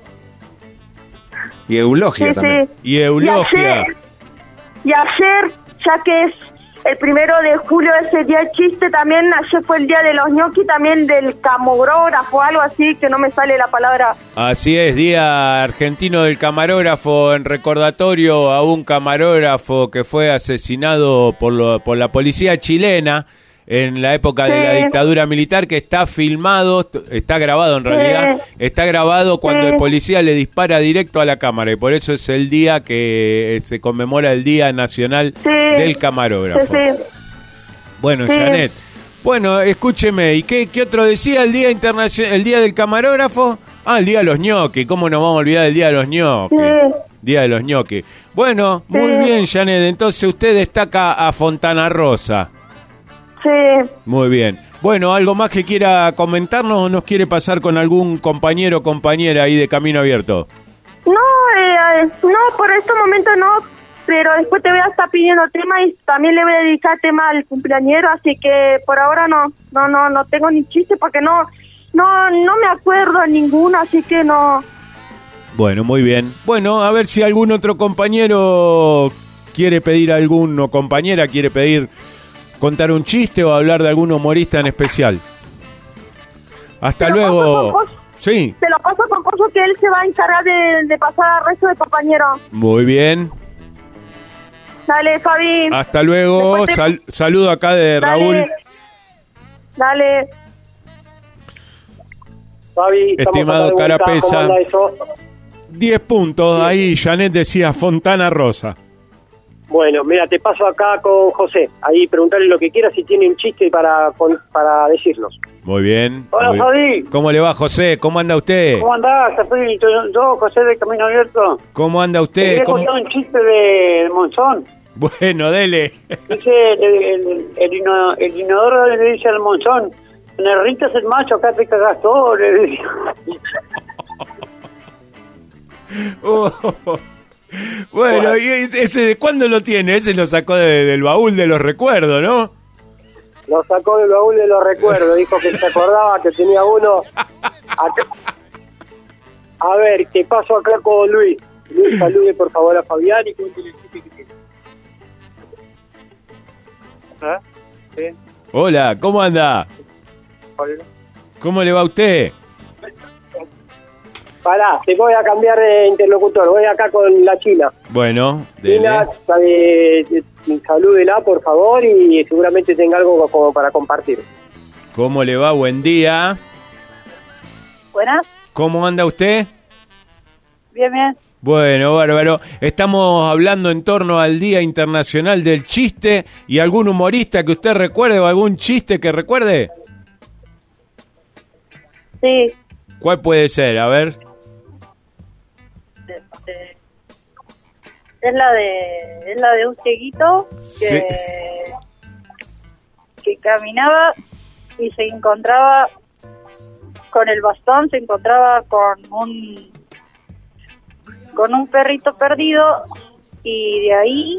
Y Eulogia Sí, también. sí. Y Eulogia. Y ayer, y ayer, ya que es el primero de julio, ese día de chiste, también ayer fue el día de los ñoquis, también del camarógrafo, algo así, que no me sale la palabra. Así es, Día Argentino del Camarógrafo, en recordatorio a un camarógrafo que fue asesinado por, lo, por la policía chilena en la época de Sí. la dictadura militar, que está filmado, está grabado en Sí. realidad, está grabado cuando Sí. el policía le dispara directo a la cámara, y por eso es el día que se conmemora el Día Nacional Sí. del Camarógrafo. Sí, sí. Bueno, Sí. Janet, bueno, escúcheme, ¿y qué, qué otro decía el Día Internacional, el Día del Camarógrafo? Ah, el Día de los ñoquis, ¿cómo nos vamos a olvidar del Día de los ñoquis? Sí. Día de los ñoquis. Bueno, muy Sí. bien, Janet, entonces usted destaca a Fontana Rosa. Sí. Muy bien. Bueno, ¿algo más que quiera comentarnos o nos quiere pasar con algún compañero o compañera ahí de Camino Abierto? No, eh, no, por este momento no, pero después te voy a estar pidiendo tema y también le voy a dedicar tema al cumpleañero, así que por ahora no, no, no, no tengo ni chiste porque no, no, no me acuerdo ninguno, así que no. Bueno, muy bien. Bueno, a ver si algún otro compañero quiere pedir algún, o compañera quiere pedir contar un chiste o hablar de algún humorista en especial. Hasta Te lo paso luego. con vos. Sí, Te lo paso con Pozo, que él se va a encargar de, de pasar al resto de compañeros. muy bien. Dale, Fabi. Hasta luego. Después te- Sal- saludo acá de Raúl. Dale. Dale. Fabi, estamos Estimado acá de vuelta. Carapesa. ¿Cómo anda eso? diez puntos. Ahí Janet decía Fontana Rosa. Bueno, mira, te paso acá con José. Ahí preguntarle lo que quiera, si tiene un chiste para con- para decirnos. Muy bien. Hola, muy- Fabi. ¿Cómo le va, José? ¿Cómo anda usted? ¿Cómo andás, Espíritu? Yo, José de Camino Abierto. ¿Cómo anda Te usted? quería ¿Cómo- contar un chiste de Monzón. Bueno, dele. Dice el, el, el, ino- el inodoro le dice al Monzón, Nerrito es el macho, acá te cagás todo, le dice. Oh. Bueno, ¿y ese de cuándo lo tiene? Ese lo sacó de- del baúl de los recuerdos, ¿no? Lo sacó del baúl de los recuerdos, dijo que se acordaba que tenía uno. Acá. A ver, te paso acá con Luis. Luis, salude por favor a Fabián y cuéntele el chiste que tiene. ¿Ah? ¿Sí? Hola, ¿cómo anda? Hola. ¿Cómo le va a usted? Pará, te voy a cambiar de interlocutor, voy acá con la China. Bueno, dele. China, eh, eh, salúdela por favor y seguramente tenga algo como para compartir. ¿Cómo le va? Buen día. Buenas. ¿Cómo anda usted? Bien, bien. Bueno, bárbaro. Estamos hablando en torno al Día Internacional del Chiste. ¿Y algún humorista que usted recuerde o algún chiste que recuerde? Sí. ¿Cuál puede ser? A ver. Este, es la de es la de un cieguito que Sí. que caminaba y se encontraba con el bastón, se encontraba con un con un perrito perdido y de ahí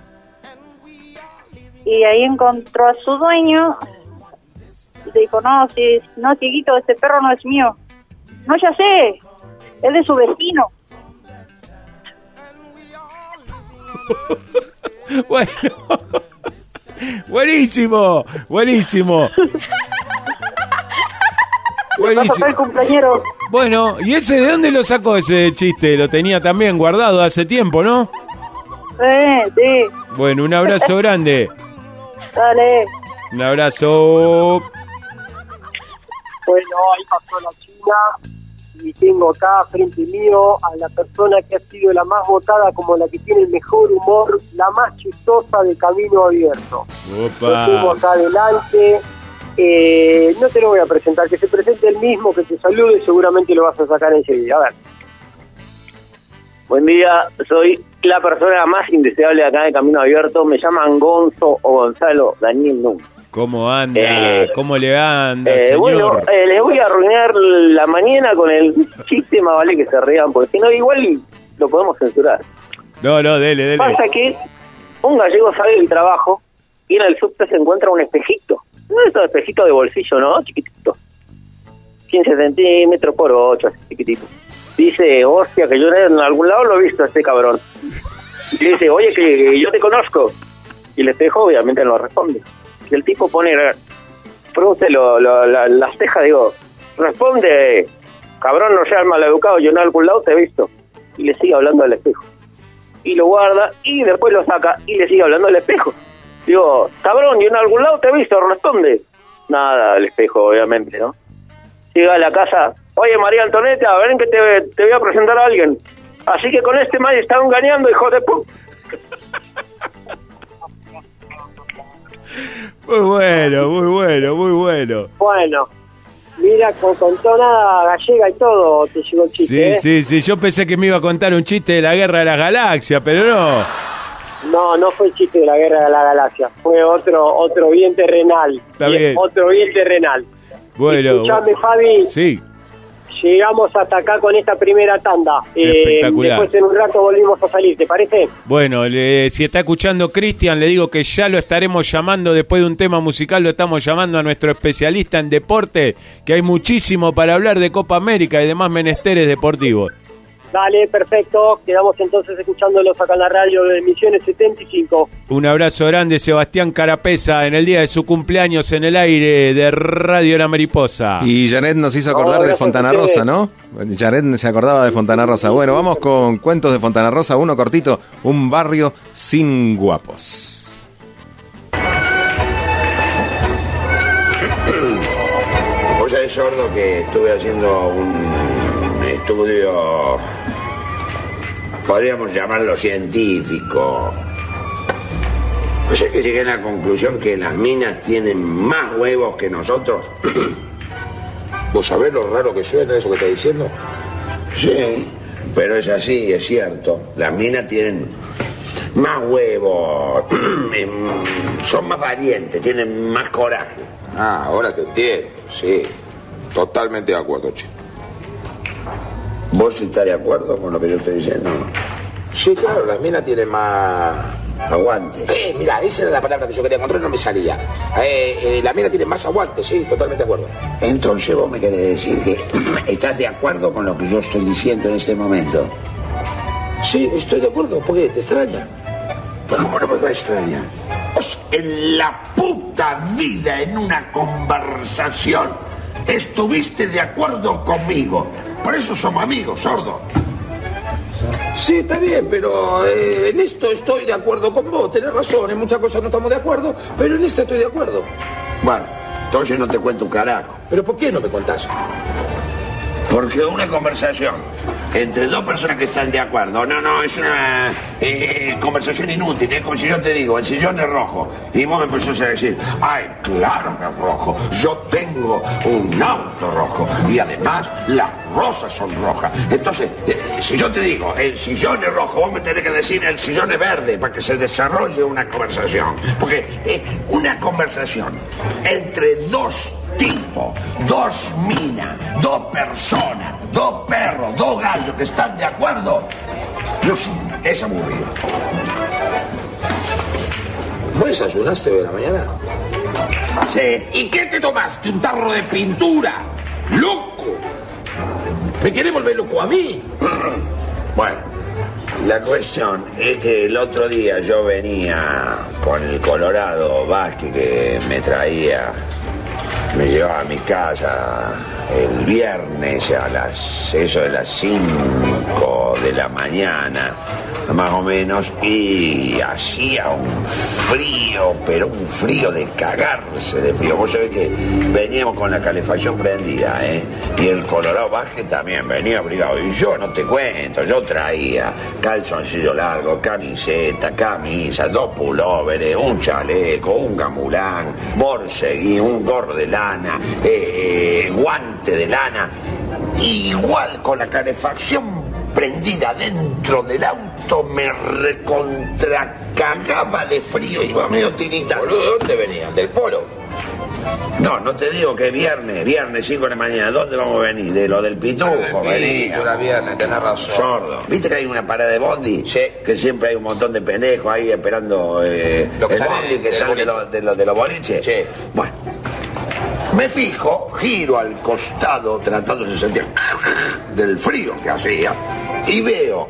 y de ahí encontró a su dueño y le dijo, no, si no, cieguito, este perro no es mío. No, ya sé, Es de su vecino. Bueno, buenísimo, buenísimo. Buenísimo. El cumpleañero. Bueno, ¿y ese de dónde lo sacó ese chiste? Lo tenía también guardado hace tiempo, ¿no? Eh, sí. Bueno, un abrazo grande. Dale. Un abrazo. Bueno, ahí pasó la China y tengo acá frente mío a la persona que ha sido la más votada como la que tiene el mejor humor, la más chistosa de Camino Abierto. Opa. Lo tengo acá adelante. Eh, no te lo voy a presentar, que se presente el mismo, que te salude, seguramente lo vas a sacar enseguida. A ver. Buen día, soy la persona más indeseable acá de Camino Abierto. Me llaman Gonzo o Gonzalo Daniel Núñez. ¿Cómo anda? Eh, ¿Cómo le anda, eh, señor? Bueno, eh, les voy a arruinar la mañana con el chiste, más vale que se rían, porque si no, igual lo podemos censurar. No, no, dele, dele. Pasa que un gallego sale del trabajo y en el subte se encuentra un espejito. No es un espejito de bolsillo, ¿no? Chiquitito. quince centímetros por ocho, así chiquitito. Dice, hostia, que yo en algún lado lo he visto a este cabrón. Y dice, oye, que yo te conozco. Y el espejo obviamente no responde. Y el tipo pone, frunce lo, lo, la, las cejas, digo, responde, cabrón, no seas maleducado, yo en algún lado te he visto. Y le sigue hablando al espejo. Y lo guarda y después lo saca y le sigue hablando al espejo. Digo, cabrón, yo en algún lado te he visto, responde. Nada, el espejo, obviamente, ¿no? Llega a la casa, oye, María Antonieta, ven que te, te voy a presentar a alguien. Así que con este mal está engañando, hijo de puta. Muy bueno, muy bueno, muy bueno. Bueno, mira, con, con tonada gallega y todo te llegó el chiste, Sí, ¿eh? sí, sí, yo pensé que me iba a contar un chiste de la Guerra de las Galaxias, pero no. No, no fue el chiste de la Guerra de la Galaxia, fue otro otro bien terrenal. Está bien. Otro bien terrenal. Bueno. Escuchame, Fabi. Sí. Llegamos hasta acá con esta primera tanda. Espectacular. Eh, después en un rato volvimos a salir, ¿te parece? Bueno, le, si está escuchando Cristian, le digo que ya lo estaremos llamando después de un tema musical, lo estamos llamando a nuestro especialista en deporte, que hay muchísimo para hablar de Copa América y demás menesteres deportivos. Dale, perfecto. Quedamos entonces escuchándolos acá en la radio de Misiones setenta y cinco. Un abrazo grande, Sebastián Carapesa, en el día de su cumpleaños en el aire de Radio La Mariposa. Y Janet nos hizo acordar Oh, de Fontana Rosa, ¿no? Janet se acordaba de Fontana Rosa. Bueno, vamos con cuentos de Fontana Rosa, uno cortito, un barrio sin guapos. Vos sabés, sordo, que estuve haciendo un estudio, podríamos llamarlo científico. O sea que llegué a la conclusión que las minas tienen más huevos que nosotros. ¿Vos sabés lo raro que suena eso que está diciendo? Sí, pero es así, es cierto. Las minas tienen más huevos, son más valientes, tienen más coraje. Ah, ahora te entiendo, sí. Totalmente de acuerdo, che. ¿Vos estás de acuerdo con lo que yo estoy diciendo? Sí, claro, las minas tienen más... aguante. Eh, mira, esa era la palabra que yo quería encontrar y no me salía. Eh, eh, la mina tiene más aguante, sí, totalmente de acuerdo. Entonces vos me querés decir que estás de acuerdo con lo que yo estoy diciendo en este momento. Sí, estoy de acuerdo. ¿Por qué? ¿Te extraña? Pues ¿cómo no me va a extrañar? Vos en la puta vida en una conversación estuviste de acuerdo conmigo. Por eso somos amigos, sordo. Sí, está bien, pero eh, en esto estoy de acuerdo con vos. Tenés razón, en muchas cosas no estamos de acuerdo, pero en esta estoy de acuerdo. Bueno, entonces no te cuento un carajo. ¿Pero por qué no me contás? Porque una conversación entre dos personas que están de acuerdo, no, no, es una eh, conversación inútil, es como si yo te digo, el sillón es rojo, y vos me empezás a decir, ay, claro que es rojo, yo tengo un auto rojo, y además las rosas son rojas. Entonces, eh, si yo te digo, el sillón es rojo, vos me tenés que decir, el sillón es verde, para que se desarrolle una conversación. Porque es una conversación entre dos tipos, dos minas, dos personas, dos perros, dos gallos que están de acuerdo, no sé, es aburrido. ¿No desayunaste hoy de la mañana? Sí. ¿Y qué te tomaste? ¿Un tarro de pintura? ¡Loco! ¿Me querés volver loco a mí? Bueno, la cuestión es que el otro día yo venía con el Colorado Vázquez que me traía, me llevaba a mi casa el viernes a las, eso de las cinco de la mañana, más o menos, y hacía un frío, pero un frío de cagarse de frío. Vos sabés que veníamos con la calefacción prendida, ¿eh? Y el Colorado Vázquez también venía abrigado. Y yo no te cuento, yo traía calzoncillo largo, camiseta, camisa, dos pulóveres, un chaleco, un gamulán, borseguí, un gorro de lana, eh, guante de lana, igual con la calefacción prendida dentro del auto, me recontracagaba de frío, iba medio tirita. Boludo, ¿dónde venían? ¿Del polo? No, no te digo que viernes, viernes cinco de la mañana, ¿dónde vamos a venir? De lo del pitufo, venía. Era viernes, tenés razón. Sordo. ¿Viste que hay una parada de bondi? Sí. Que siempre hay un montón de pendejos ahí esperando eh, Lo que el sale bondi que del sale de boliche. los de los de los boliches. Sí. Bueno. Me fijo, giro al costado tratando de sentir del frío que hacía y veo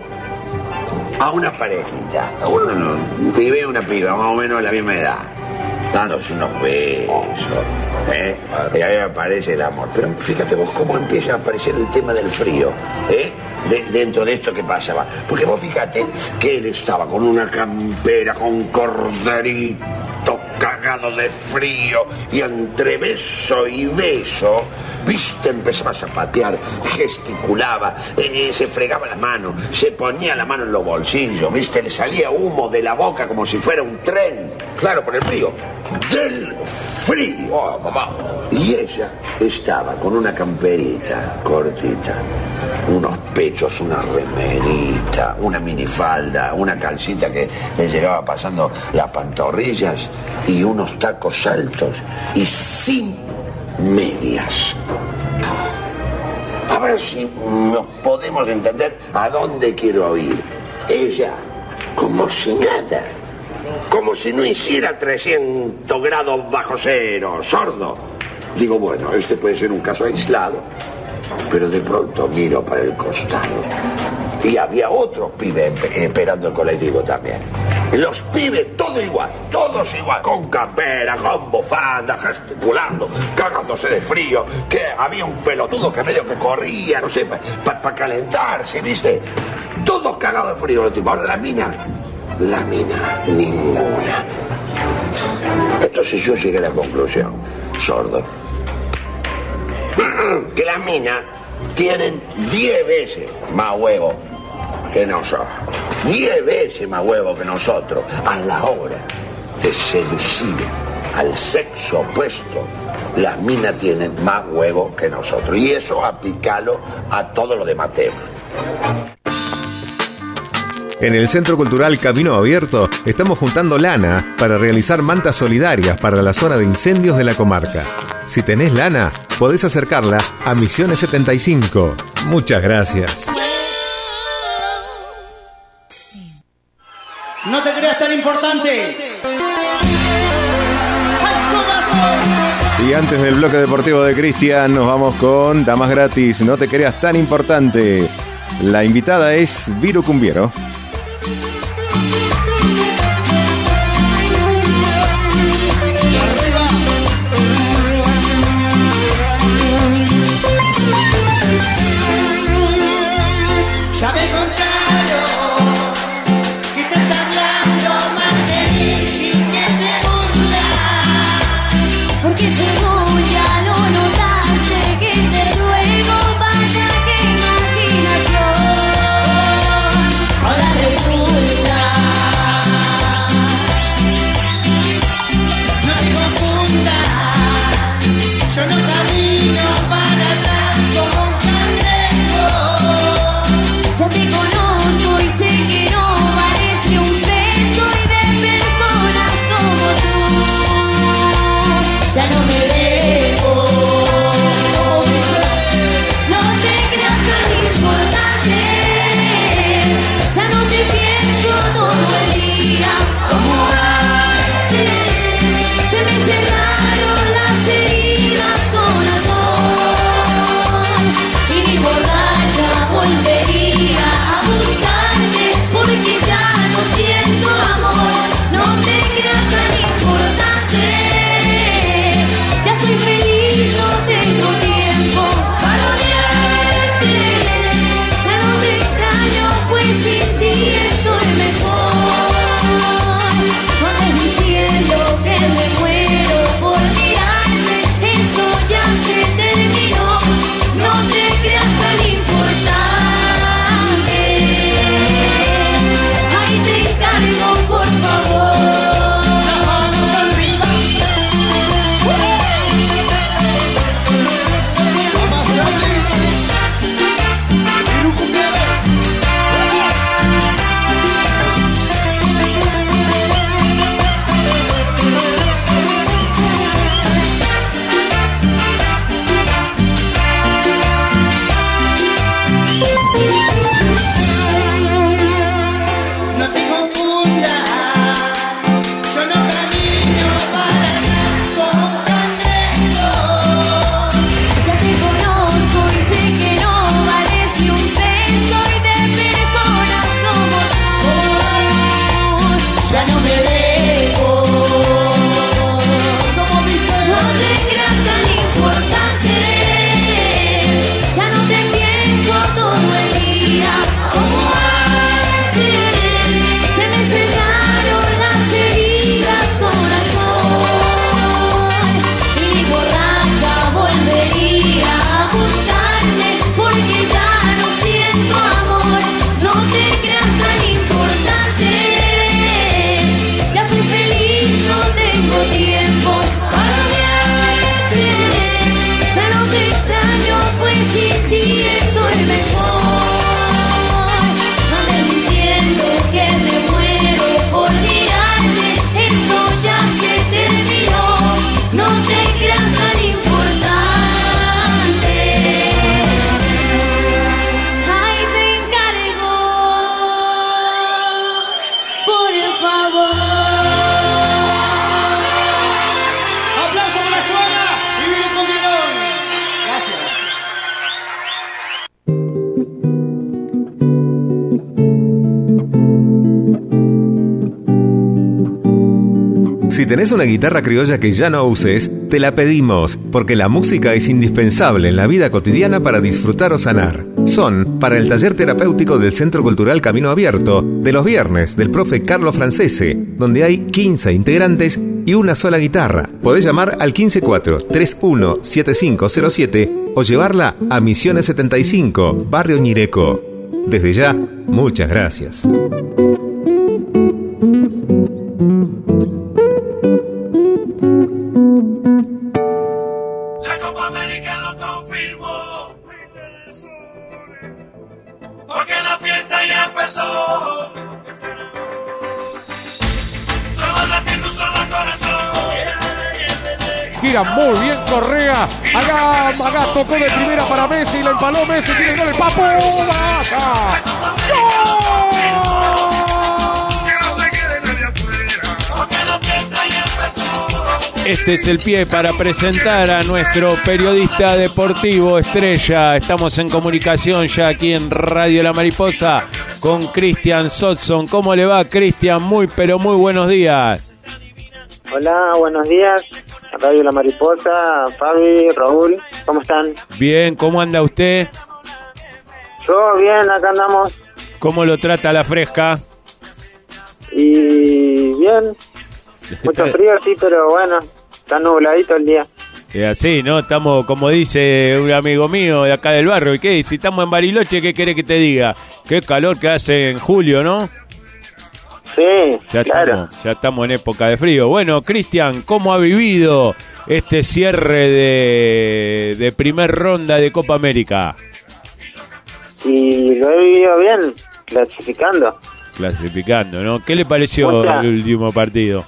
a una parejita, a uno, un pibe y una piba, más o menos de la misma edad, dándose unos besos, ¿eh? Y ahí aparece el amor. Pero fíjate vos cómo empieza a aparecer el tema del frío, ¿eh? De, dentro de esto que pasaba. Porque vos fíjate que él estaba con una campera, con corderito, cagado de frío, y entre beso y beso, viste, empezaba a zapatear, gesticulaba, eh, se fregaba la mano, se ponía la mano en los bolsillos, viste, le salía humo de la boca como si fuera un tren. Claro, por el frío. Del frío. Oh, mamá. Y ella estaba con una camperita cortita, unos pechos, una remerita, una minifalda, una calcita que le llegaba pasando las pantorrillas y unos tacos altos y sin medias. A ver si nos podemos entender a dónde quiero ir. Ella, como si nada, como si no hiciera trescientos grados bajo cero, sordo. Digo, bueno, este puede ser un caso aislado, pero de pronto miro para el costado y había otro pibe esperando el colectivo también. Los pibes, todo igual, todos igual, con campera, con bufanda, gesticulando, cagándose de frío, que había un pelotudo que medio que corría, no sé, para pa, pa calentarse, ¿viste? Todos cagados de frío, los tipos. Ahora la mina, la mina, ninguna. Entonces yo llegué a la conclusión, sordo, que las minas tienen diez veces más huevo que nosotros. Diez veces más huevo que nosotros a la hora de seducir al sexo opuesto. Las minas tienen más huevo que nosotros. Y eso aplicalo a todo lo de Mateo. En el Centro Cultural Camino Abierto estamos juntando lana para realizar mantas solidarias para la zona de incendios de la comarca. Si tenés lana, podés acercarla a Misiones setenta y cinco. Muchas gracias. No te creas tan importante. Y antes del bloque deportivo de Cristian, nos vamos con Damas Gratis. No te creas tan importante. La invitada es Viru Cumbiero. Ya me contaron que estás hablando más de mí y que te burlas. Porque según ya lo notaste, que te ruego vaya que imaginación. Ahora resulta Si tenés una guitarra criolla que ya no uses, te la pedimos, porque la música es indispensable en la vida cotidiana para disfrutar o sanar. Son para el taller terapéutico del Centro Cultural Camino Abierto, de los viernes del profe Carlos Francese, donde hay quince integrantes y una sola guitarra. Podés llamar al uno cinco cuatro, tres uno siete cinco cero siete o llevarla a Misiones setenta y cinco, Barrio Ñireco. Desde ya, muchas gracias. Porque la fiesta ya empezó. Todos latiendo un solo corazón. Gira muy bien Correa. Acá, acá tocó de primera para Messi. La empaló Messi. Tiene que dar el Papu. ¡Baja! ¡Gol! Este es el pie para presentar a nuestro periodista deportivo estrella. Estamos en comunicación ya aquí en Radio La Mariposa con Cristian Sotson. ¿Cómo le va, Cristian? Muy, pero muy buenos días. Hola, buenos días. Radio La Mariposa, Fabi, Raúl, ¿cómo están? Bien, ¿cómo anda usted? Yo bien, acá andamos. ¿Cómo lo trata la fresca? Y bien. Mucho frío, sí, pero bueno, está nubladito el día. Es así, ¿no? Estamos, como dice un amigo mío de acá del barrio, ¿y qué? Si estamos en Bariloche, ¿qué querés que te diga? Qué calor que hace en julio, ¿no? Sí, ya claro. Estamos, ya estamos en época de frío. Bueno, Cristian, ¿cómo ha vivido este cierre de, de primer ronda de Copa América? Y lo he vivido bien, clasificando. Clasificando, ¿no? ¿Qué le pareció Mucha. el último partido?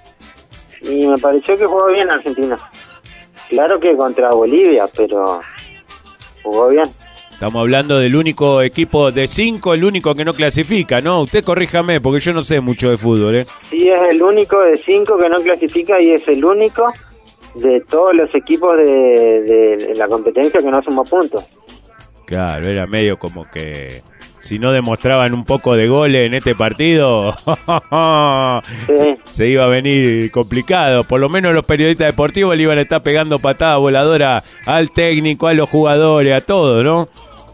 Y me pareció que jugó bien Argentina. Claro que contra Bolivia, pero jugó bien. Estamos hablando del único equipo de cinco, el único que no clasifica, ¿no? Usted corríjame, porque yo no sé mucho de fútbol, ¿eh? Sí, es el único de cinco que no clasifica y es el único de todos los equipos de, de, de la competencia que no sumó puntos. Claro, era medio como que si no demostraban un poco de goles en este partido, sí. Se iba a venir complicado. Por lo menos los periodistas deportivos le iban a estar pegando patadas voladoras al técnico, a los jugadores, a todo, ¿no?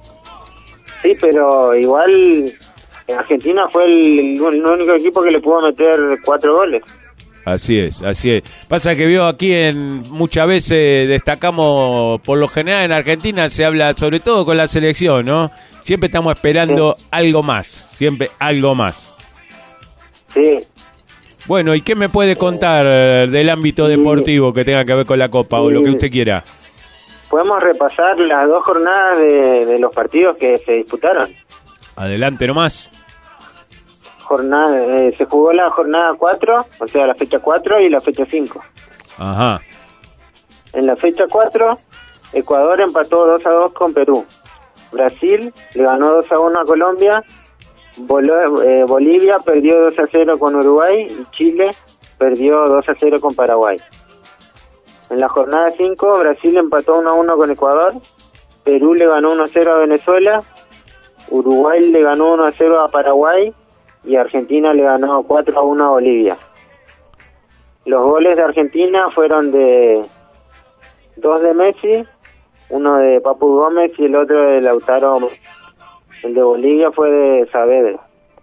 Sí, pero igual Argentina fue el, el único equipo que le pudo meter cuatro goles. Así es, así es. Pasa que vio aquí en muchas veces destacamos, por lo general en Argentina se habla sobre todo con la selección, ¿no? Siempre estamos esperando sí. algo más, siempre algo más. Sí. Bueno, ¿y qué me puede contar del ámbito deportivo que tenga que ver con la Copa sí. o lo que usted quiera? Podemos repasar las dos jornadas de, de los partidos que se disputaron. Adelante nomás. Jornada, eh, se jugó la jornada cuatro, o sea, la fecha cuatro y la fecha cinco. Ajá. En la fecha cuatro, Ecuador empató dos a dos con Perú. Brasil le ganó dos a uno a Colombia. Bol- eh, Bolivia perdió dos a cero con Uruguay y Chile perdió dos a cero con Paraguay. En la jornada cinco, Brasil empató uno a uno con Ecuador. Perú le ganó uno a cero a Venezuela. Uruguay le ganó uno a cero a Paraguay. Y Argentina le ganó cuatro a uno a Bolivia. Los goles de Argentina fueron de dos de Messi, uno de Papu Gómez y el otro de Lautaro. El de Bolivia fue de Saavedra.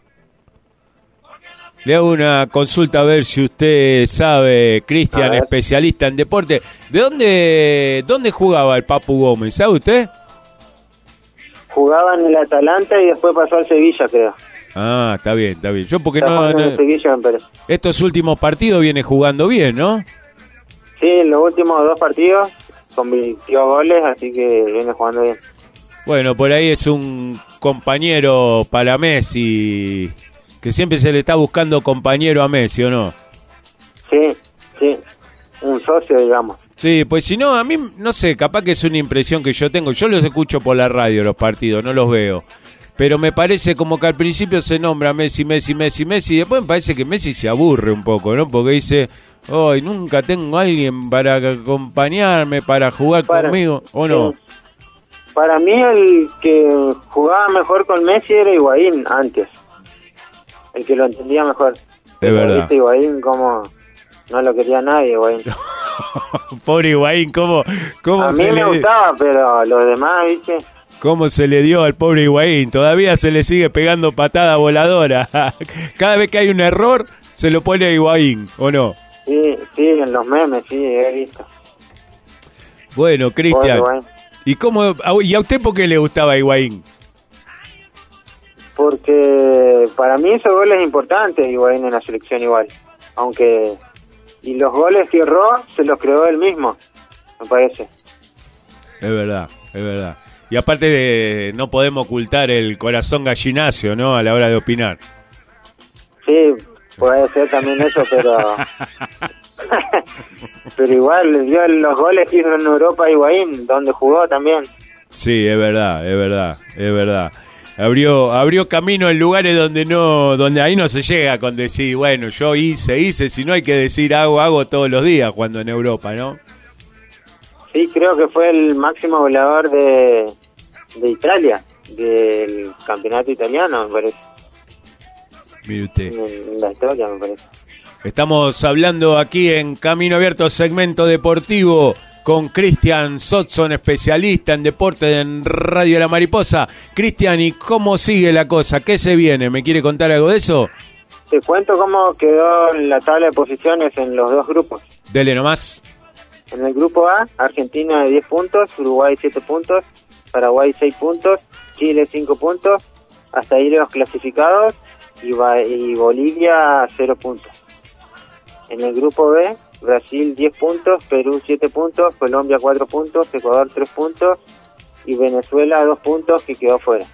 Le hago una consulta a ver si usted sabe, Cristian, especialista en deporte. ¿De dónde, dónde jugaba el Papu Gómez? ¿Sabe usted? Jugaba en el Atalanta y después pasó al Sevilla, creo. Ah, está bien, está bien. Yo porque está no, no Sevilla, estos últimos partidos viene jugando bien, ¿no? Sí, en los últimos dos partidos convirtió goles, así que viene jugando bien. Bueno, por ahí es un compañero para Messi, que siempre se le está buscando compañero a Messi, ¿o no? Sí, sí, un socio, digamos. Sí, pues si no, a mí, no sé, capaz que es una impresión que yo tengo. Yo los escucho por la radio, los partidos, no los veo. Pero me parece como que al principio se nombra Messi, Messi, Messi, Messi, y después me parece que Messi se aburre un poco, ¿no? Porque dice, hoy nunca tengo a alguien para acompañarme, para jugar para, conmigo, ¿o no? Sí. Para mí el que jugaba mejor con Messi era Higuaín antes. El que lo entendía mejor. De verdad. Higuaín como No lo quería nadie, Higuaín. Pobre Higuaín, ¿cómo, cómo A mí se me le... gustaba, pero los demás, ¿viste? ¿Cómo se le dio al pobre Higuaín? Todavía se le sigue pegando patada voladora. Cada vez que hay un error, se lo pone a Higuaín, ¿o no? Sí, sí, en los memes, sí, he visto. Bueno, Cristian. Pobre Higuaín. ¿Y cómo, y a usted por qué le gustaba Higuaín? Porque para mí esos goles importantes, Higuaín en la selección igual. Aunque... Y los goles que erró, se los creó él mismo, me parece. Es verdad, es verdad. Y aparte de, no podemos ocultar el corazón gallinacio, ¿no? A la hora de opinar. Sí, puede ser también eso, pero... pero igual, le dio los goles que hizo en Europa Higuaín, donde jugó también. Sí, es verdad, es verdad, es verdad. Abrió, abrió camino en lugares donde no, donde ahí no se llega con decir, bueno, yo hice, hice, si no hay que decir hago, hago todos los días cuando en Europa, ¿no? Sí, creo que fue el máximo goleador de, de Italia, del campeonato italiano, me parece. Mire usted. En, en la historia, me parece. Estamos hablando aquí en Camino Abierto, segmento deportivo, con Cristian Sotson, especialista en deporte en Radio La Mariposa. Cristian, ¿y cómo sigue la cosa? ¿Qué se viene? ¿Me quiere contar algo de eso? Te cuento cómo quedó la tabla de posiciones en los dos grupos. Dele nomás. En el grupo A, Argentina de diez puntos, Uruguay siete puntos, Paraguay seis puntos, Chile cinco puntos, hasta ahí los clasificados, y, ba- y Bolivia cero puntos. En el grupo B, Brasil diez puntos, Perú siete puntos, Colombia cuatro puntos, Ecuador tres puntos y Venezuela dos puntos, que quedó fuera.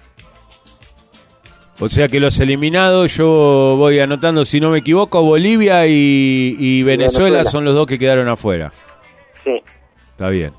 O sea que los eliminados, yo voy anotando, si no me equivoco, Bolivia y, y Venezuela, Venezuela son los dos que quedaron afuera. Sí. Está bien.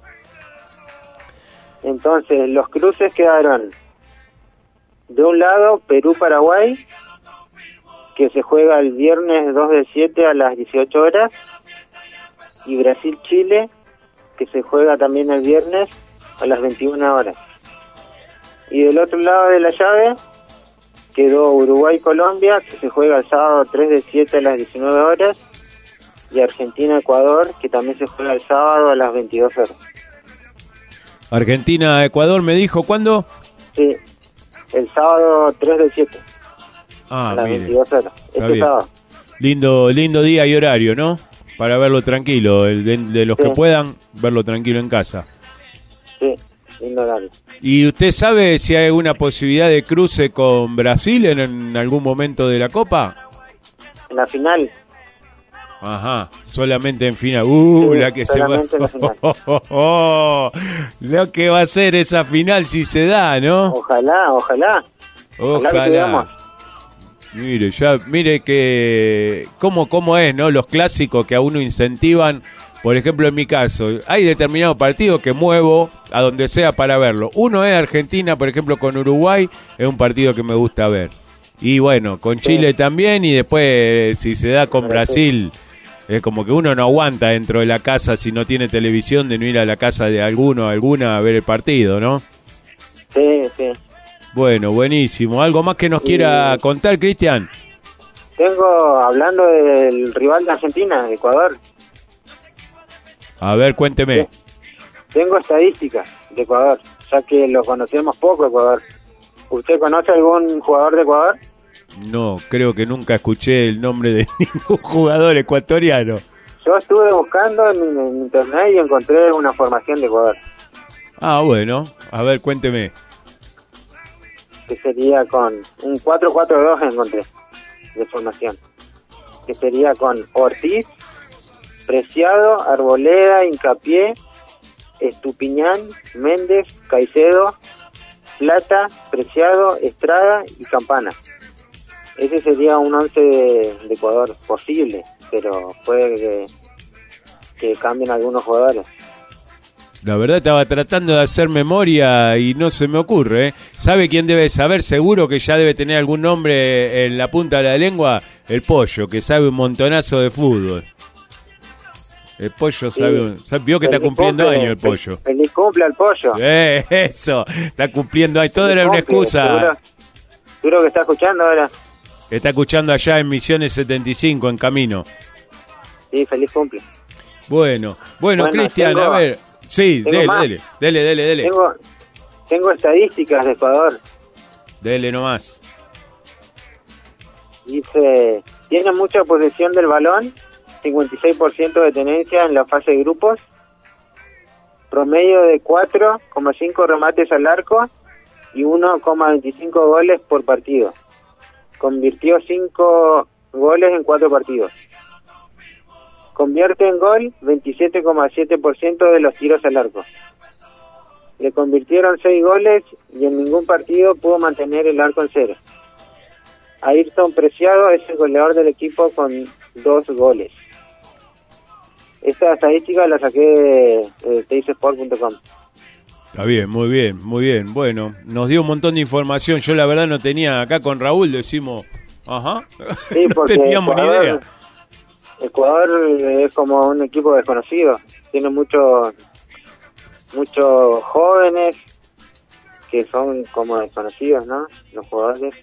Entonces, los cruces quedaron de un lado Perú-Paraguay, que se juega el viernes dos del siete a las dieciocho horas, y Brasil-Chile, que se juega también el viernes a las veintiuna horas. Y del otro lado de la llave quedó Uruguay-Colombia, que se juega el sábado tres del siete a las diecinueve horas, y Argentina-Ecuador, que también se juega el sábado a las veintidós horas. Argentina-Ecuador, ¿me dijo cuándo? Sí, el sábado tres del siete. Ah, a las mire. veintidós horas. Está Este bien. sábado. Lindo, lindo día y horario, ¿no? Para verlo tranquilo, el de, de los Sí. que puedan, verlo tranquilo en casa. Sí, lindo horario. ¿Y usted sabe si hay alguna posibilidad de cruce con Brasil en, en algún momento de la Copa? En la final. Ajá, solamente en final. Uh, Sí, la que se va. solamente en la final. Lo que va a ser esa final si se da, ¿no? Ojalá, ojalá. Ojalá que Ojalá. veamos. Mire, ya, mire que cómo, cómo es, ¿no? Los clásicos que a uno incentivan. Por ejemplo, en mi caso, hay determinados partidos que muevo a donde sea para verlo. Uno es Argentina, por ejemplo, con Uruguay, es un partido que me gusta ver. Y bueno, con Chile también, y después, si se da con Brasil, es como que uno no aguanta dentro de la casa si no tiene televisión de no ir a la casa de alguno o alguna a ver el partido, ¿no? Sí, sí. Bueno, buenísimo. ¿Algo más que nos quiera contar, Cristian? Tengo, hablando del rival de Argentina, Ecuador, A ver, cuénteme. tengo estadísticas de Ecuador, ya que lo conocemos poco, Ecuador. ¿Usted conoce algún jugador de Ecuador? No, creo que nunca escuché el nombre de ningún jugador ecuatoriano. Yo estuve buscando en, en internet y encontré una formación de Ecuador, Ah, bueno. A ver, cuénteme. que sería con un cuatro cuatro dos encontré de formación, que sería con Ortiz, Preciado, Arboleda, Hincapié, Estupiñán, Méndez, Caicedo, Plata, Preciado, Estrada y Campana. Ese sería un once de, de Ecuador posible, pero puede que, que cambien algunos jugadores. La verdad estaba tratando de hacer memoria y no se me ocurre, ¿eh? ¿Sabe quién debe saber? Seguro que ya debe tener algún nombre en la punta de la lengua. El Pollo, que sabe un montonazo de fútbol. El Pollo sabe... un- sabe- Vio que está Feliz cumpliendo cumple, años el Pollo. Feliz cumple al Pollo. Eh, eso, está cumpliendo años. Todo era una Feliz cumple, excusa. Seguro, seguro que está escuchando ahora. Está escuchando allá en Misiones setenta y cinco, en camino. Sí, feliz cumple. Bueno, bueno, Bueno, Cristian, tengo- a ver. Sí, tengo dele, más. dele, dele, dele, dele. Tengo, tengo estadísticas de Ecuador. Dele nomás. Dice, tiene mucha posesión del balón, cincuenta y seis por ciento de tenencia en la fase de grupos, promedio de cuatro coma cinco remates al arco y uno coma veinticinco goles por partido. Convirtió cinco goles en cuatro partidos. Convierte en gol veintisiete coma siete por ciento de los tiros al arco. Le convirtieron seis goles y en ningún partido pudo mantener el arco en cero. Ayrton Preciado es el goleador del equipo con dos goles. Esta estadística la saqué de, de teisport punto com. Está bien, muy bien, muy bien. Bueno, nos dio un montón de información. Yo la verdad no tenía, acá con Raúl decimos, ajá, Sí, no porque teníamos ni Ecuador, idea. Ecuador es como un equipo desconocido. Tiene muchos muchos jóvenes que son como desconocidos, ¿no? Los jugadores.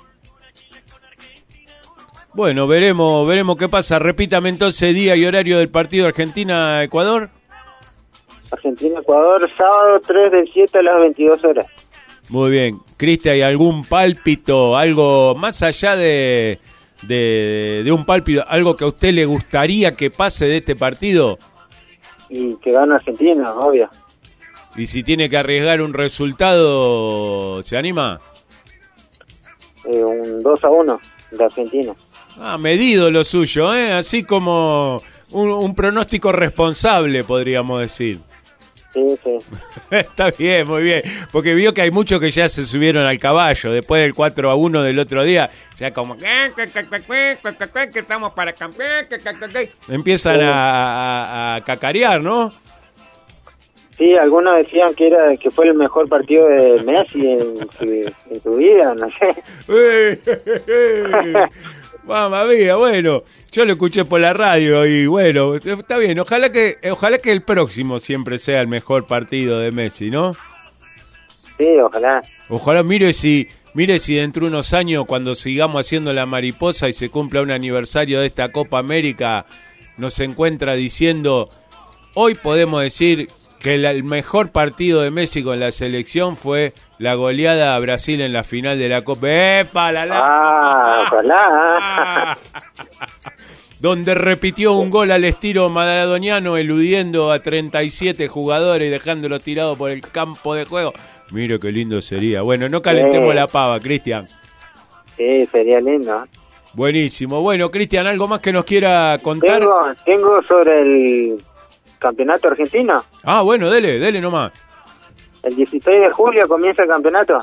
Bueno, veremos, veremos qué pasa. Repítame entonces día y horario del partido Argentina-Ecuador. Argentina-Ecuador, sábado tres del siete a las veintidós horas. Muy bien. Cristian, ¿hay algún pálpito, algo más allá de, de, de un pálpito, algo que a usted le gustaría que pase de este partido? Y que gane Argentina, obvio. Y si tiene que arriesgar un resultado, ¿se anima? Eh, un dos a uno de Argentina. Ah, medido lo suyo, ¿eh? Así como un, un pronóstico responsable, podríamos decir. Sí, sí. Está bien, muy bien. Porque vio que hay muchos que ya se subieron al caballo después del cuatro a uno del otro día. Ya como que estamos para campeón. Empiezan a, a, a cacarear, ¿no? Sí, algunos decían que era que fue el mejor partido de Messi en su, en su vida, no sé. Mamma mía, bueno, yo lo escuché por la radio y bueno, está bien, ojalá que ojalá que el próximo siempre sea el mejor partido de Messi, ¿no? Sí, ojalá. Ojalá, mire si mire si dentro de unos años, cuando sigamos haciendo la mariposa y se cumpla un aniversario de esta Copa América, nos encuentra diciendo, hoy podemos decir que el, el mejor partido de Messi con la selección fue la goleada a Brasil en la final de la Copa. ¡Epa, la, la! Ah, ojalá. Donde repitió un gol al estilo maradoniano, eludiendo a treinta y siete jugadores y dejándolo tirado por el campo de juego. Mire qué lindo sería. Bueno, no calentemos Sí. la pava, Cristian. Sí, sería lindo. Buenísimo. Bueno, Cristian, ¿algo más que nos quiera contar? Tengo, tengo sobre el campeonato argentino. Ah, bueno, dele, dele nomás. El dieciséis de julio comienza el campeonato.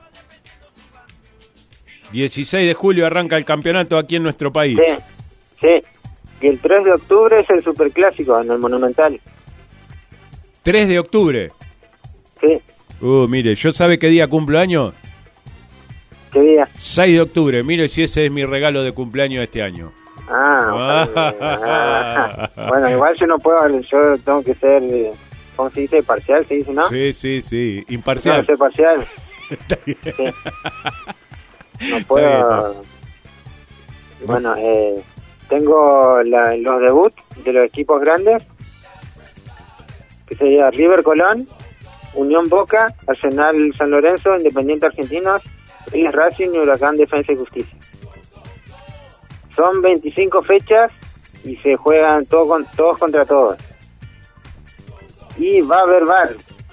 dieciséis de julio arranca el campeonato aquí en nuestro país. Sí, sí. Y el tres de octubre es el superclásico en el Monumental. tres de octubre. Sí. Uh, mire, ¿yo sabe qué día cumplo año? ¿Qué día? seis de octubre. Mire si ese es mi regalo de cumpleaños de este año. Ah, ah, bueno, igual yo no puedo, yo tengo que ser, eh, ¿cómo se dice? Parcial, se dice, ¿no? Sí, sí, sí, imparcial. No, ser parcial. Está bien. Sí. No puedo. Bueno, eh, tengo la, los debuts de los equipos grandes, que sería River Colón, Unión Boca, Arsenal San Lorenzo, Independiente Argentinos, Vélez Racing y Huracán Defensa y Justicia. Son veinticinco fechas y se juegan todo con, todos contra todos. Y va a haber V A R.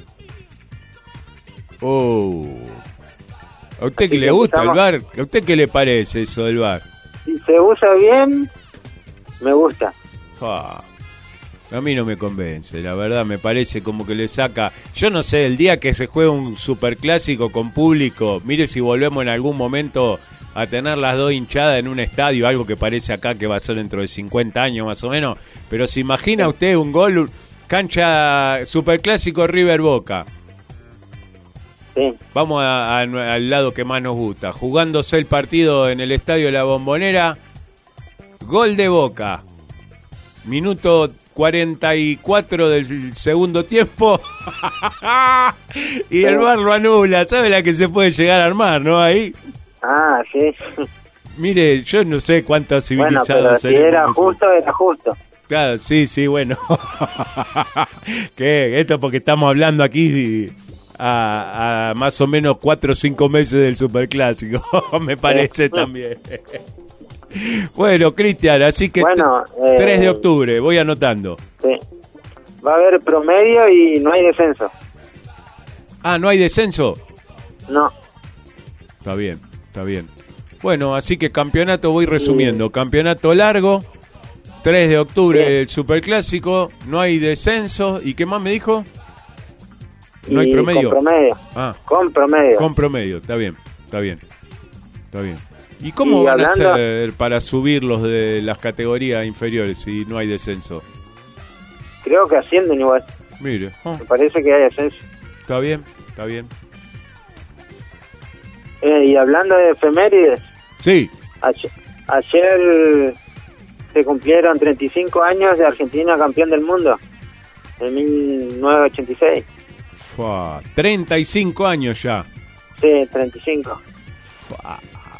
Oh. ¿A usted Así que le que gusta el empezamos. bar? ¿A usted qué le parece eso del bar? Si se usa bien, me gusta. Ah, a mí no me convence, la verdad, me parece como que le saca... Yo no sé, el día que se juega un superclásico con público, mire si volvemos en algún momento a tener las dos hinchadas en un estadio, algo que parece acá que va a ser dentro de cincuenta años más o menos, pero se imagina usted un gol, cancha superclásico River Boca. Sí. Vamos a- a- al lado que más nos gusta, jugándose el partido en el estadio de la Bombonera, gol de Boca, minuto cuarenta y cuatro del segundo tiempo y el V A R lo anula. ¿Sabe la que se puede llegar a armar, no? Ahí. Ah, sí. Mire, yo no sé cuántos Bueno, civilizados pero si seremos era nosotros. justo, era justo. Claro, sí, sí, bueno. ¿Qué? Esto porque estamos hablando aquí a, a más o menos cuatro o cinco meses del Superclásico, me parece también. Bueno, Cristian, así que Bueno, t- eh, tres de octubre, voy anotando. Sí. Va a haber promedio y no hay descenso. Ah, ¿no hay descenso? No. Está bien, está bien. Bueno, así que campeonato, voy resumiendo. Campeonato largo, tres de octubre Sí. el Superclásico, no hay descenso. ¿Y qué más me dijo? No hay Y promedio. Con promedio. Ah, Con promedio. con promedio, está bien, está bien, está bien. ¿Y cómo Y van hablando- a hacer para subir los de las categorías inferiores si no hay descenso? Creo que ascienden igual. Mire, oh, Me parece que hay descenso. está bien, está bien. Eh, y hablando de efemérides, Sí, ayer, ayer se cumplieron treinta y cinco años de Argentina campeón del mundo, en mil novecientos ochenta y seis. fua, treinta y cinco años ya. Sí, treinta y cinco. Fua.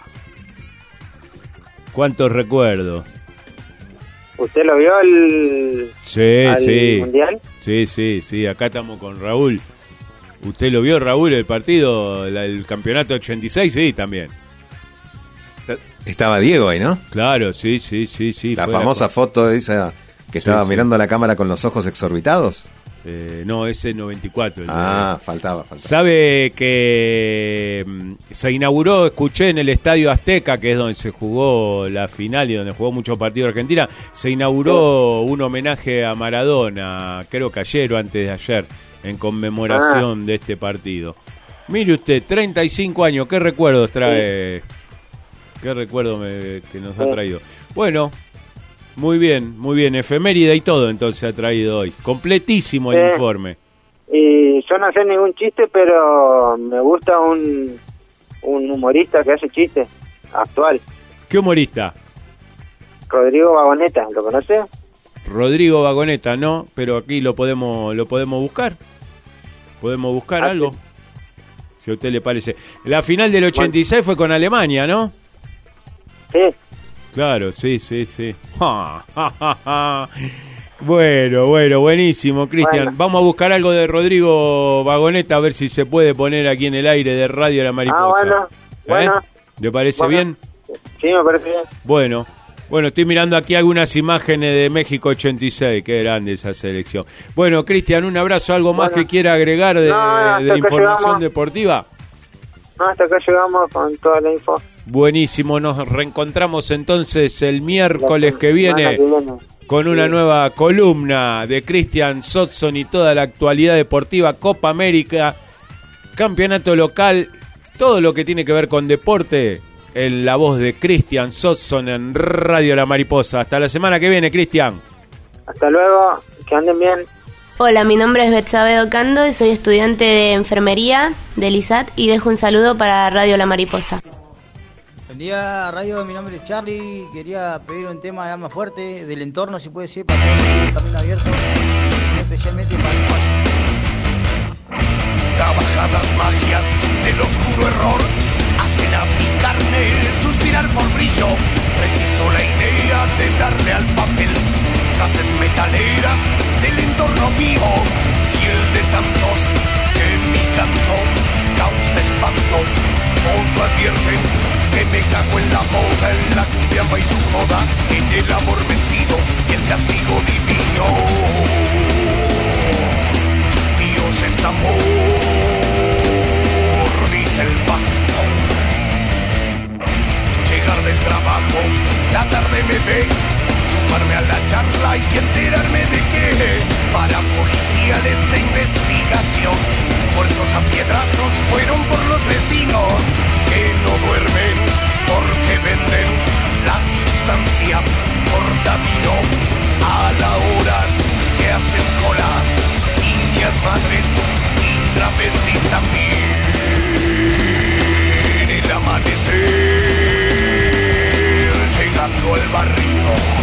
¿Cuántos recuerdos? ¿Usted lo vio el Sí, al sí. mundial? Sí, sí, sí, acá estamos con Raúl. ¿Usted lo vio, Raúl, el partido, la- el campeonato ochenta y seis? Sí, también. Estaba Diego ahí, ¿no? Claro, sí, sí, sí, sí. La fue famosa co- foto esa que estaba sí. mirando a la cámara con los ojos exorbitados. Eh, no, ese noventa y cuatro. el de- Ah, faltaba, faltaba. Sabe que mm, se inauguró, escuché en el Estadio Azteca, que es donde se jugó la final y donde jugó muchos partidos de Argentina, se inauguró un homenaje a Maradona, creo que ayer o antes de ayer, en conmemoración de este partido. Mire usted, treinta y cinco años, ¿qué recuerdos trae? ¿Qué recuerdo me- que nos ha Sí. traído? Bueno, muy bien, muy bien, efeméride y todo entonces ha traído hoy. Completísimo el Sí. informe. Y yo no sé ningún chiste, pero me gusta un, un humorista que hace chistes, actual, ¿Qué humorista? Rodrigo Vagoneta, ¿lo conoce? Rodrigo Vagoneta, no, pero aquí lo podemos lo podemos buscar. Podemos buscar Ah, algo. Si a usted le parece. La final del ochenta y seis fue con Alemania, ¿no? Sí. Claro, sí, sí, sí. Ja, ja, ja, ja. Bueno, bueno, buenísimo, Cristian. Bueno. Vamos a buscar algo de Rodrigo Vagoneta a ver si se puede poner aquí en el aire de Radio La Mariposa. Ah, bueno, ¿Eh? bueno. ¿Le parece Bueno. bien? Sí, me parece bien. Bueno, bueno, estoy mirando aquí algunas imágenes de México ochenta y seis, qué grande esa selección. Bueno, Cristian, un abrazo, ¿algo más Bueno. que quiera agregar de, No, hasta de acá información llegamos. deportiva? No, hasta acá llegamos con toda la info. Buenísimo, nos reencontramos entonces el miércoles que viene Semana que viene. con una Sí. nueva columna de Cristian Sotson y toda la actualidad deportiva, Copa América, campeonato local, todo lo que tiene que ver con deporte en la voz de Cristian Sotson en Radio La Mariposa. Hasta la semana que viene, Cristian. Hasta luego, que anden bien. Hola, mi nombre es Betsabe Docando y soy estudiante de enfermería del I S A T y dejo un saludo para Radio La Mariposa. Buen día, Radio, mi nombre es Charlie. Quería pedir un tema de alma fuerte del entorno, si puede ser, para todo el camino abierto, especialmente para el Trabajadas magias del oscuro error hacen a mi carne suspirar por brillo. Resisto la idea de darle al papel frases metaleras del entorno mío y el de tantos que mi canto causa espanto. Mundo advierten que me cago en la moda, en la cumbia y su joda, en el amor mentido y el castigo divino. Dios es amor, dice el vasco. Llegar del trabajo, la tarde me ve, sumarme a la charla y enterarme de que para policiales de investigación, muertos a piedrazos fueron por los vecinos que no duermen porque venden la sustancia mortadino a la hora que hacen cola. Niñas, madres y travestis también. El amanecer llegando al barrio.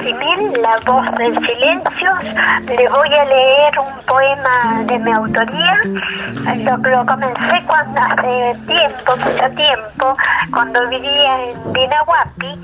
Simil, la voz del silencio. Le voy a leer un poema de mi autoría. Lo, lo comencé cuando hace tiempo, mucho tiempo, cuando vivía en Dinahuapi.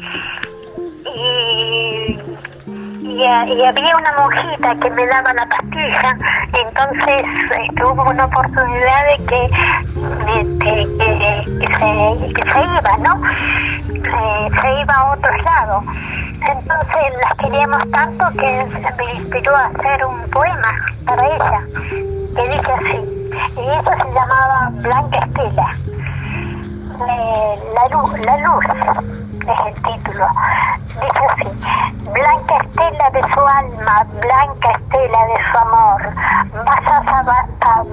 Y, y, y había una monjita que me daba la pastilla. Entonces este, hubo una oportunidad de que, de, que, que, que, se, que se iba, ¿no? Se, se iba a otro lado. Entonces las queríamos tanto que me inspiró a hacer un poema para ella, que dice así, y eso se llamaba Blanca Estela. Eh, la luz, la luz es el título. Dice así: Blanca Estela de su alma, blanca Estela de su amor, vas a saber,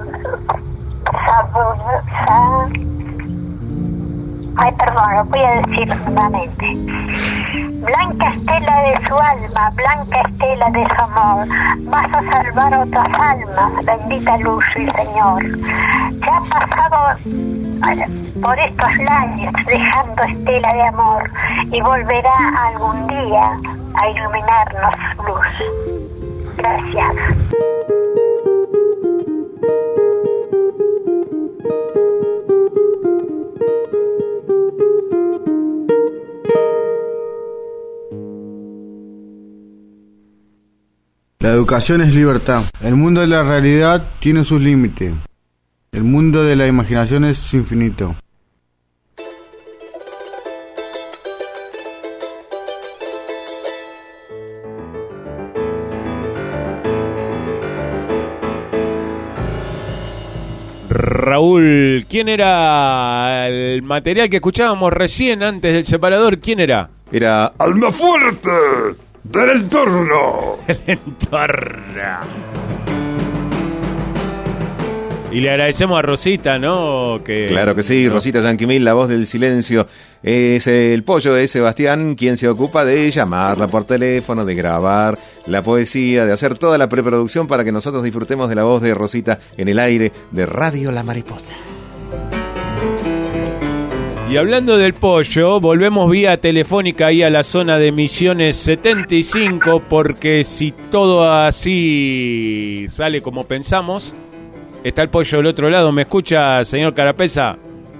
ay, perdón, lo voy a decir nuevamente. Blanca Estela de su alma, blanca Estela de su amor, vas a salvar otras almas, bendita luz y Señor. Ya ha pasado por estos lares dejando estela de amor y volverá algún día a iluminarnos luz. Gracias. La educación es libertad. El mundo de la realidad tiene sus límites. El mundo de la imaginación es infinito. Raúl, ¿quién era el material que escuchábamos recién antes del separador? ¿Quién era? Era Almafuerte del entorno. El entorno. Y le agradecemos a Rosita, ¿no? Que, claro que sí, ¿no? Rosita Yanquimil, la voz del silencio. Es el pollo de Sebastián quien se ocupa de llamarla por teléfono, de grabar la poesía, de hacer toda la preproducción para que nosotros disfrutemos de la voz de Rosita en el aire de Radio La Mariposa. Y hablando del pollo, volvemos vía telefónica ahí a la zona de Misiones setenta y cinco, porque si todo así sale como pensamos, está el pollo del otro lado. ¿Me escucha, señor Carapesa?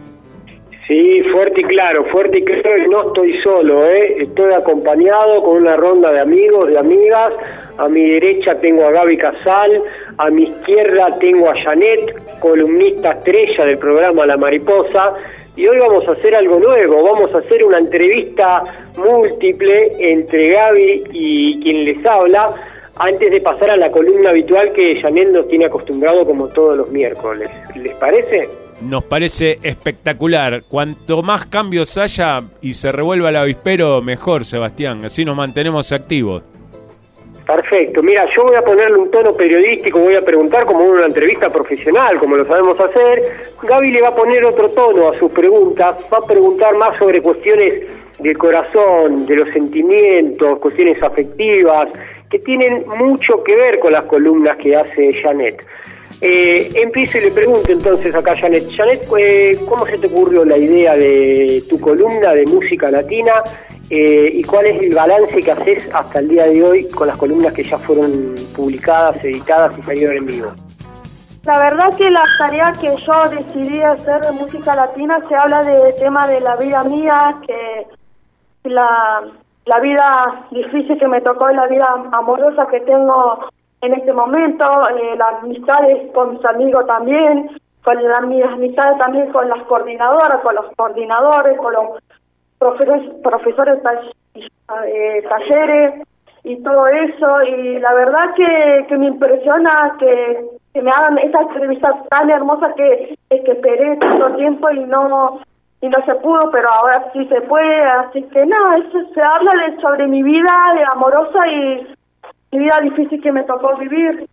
Sí, fuerte y claro, fuerte y claro, y no estoy solo, ¿eh? Estoy acompañado con una ronda de amigos, de amigas. A mi derecha tengo a Gaby Casal, a mi izquierda tengo a Janet, columnista estrella del programa La Mariposa, y hoy vamos a hacer algo nuevo, vamos a hacer una entrevista múltiple entre Gaby y quien les habla, antes de pasar a la columna habitual que Janet nos tiene acostumbrado como todos los miércoles. ¿Les parece? Nos parece espectacular. Cuanto más cambios haya y se revuelva el avispero, mejor, Sebastián. Así nos mantenemos activos. Perfecto. Mira, yo voy a ponerle un tono periodístico, voy a preguntar como una entrevista profesional, como lo sabemos hacer. Gaby le va a poner otro tono a sus preguntas, va a preguntar más sobre cuestiones del corazón, de los sentimientos, cuestiones afectivas, que tienen mucho que ver con las columnas que hace Janet. Eh, empiezo y le pregunto entonces acá a Janet. Janet, eh, ¿cómo se te ocurrió la idea de tu columna de música latina eh, y cuál es el balance que haces hasta el día de hoy con las columnas que ya fueron publicadas, editadas y salieron en vivo? La verdad que la tarea que yo decidí hacer de música latina se habla del tema de la vida mía, que la, la vida difícil que me tocó y la vida amorosa que tengo en este momento, eh, las amistades con mis amigos también, con las mis amistades también con las coordinadoras, con los coordinadores, con los profesores, profesores eh, talleres y todo eso. Y la verdad que, que me impresiona que, que me hagan esta entrevista tan hermosa que, que esperé tanto tiempo y no y no se pudo, pero ahora sí se puede. Así que nada, eso se habla de sobre mi vida de amorosa y mi vida difícil que me tocó vivir.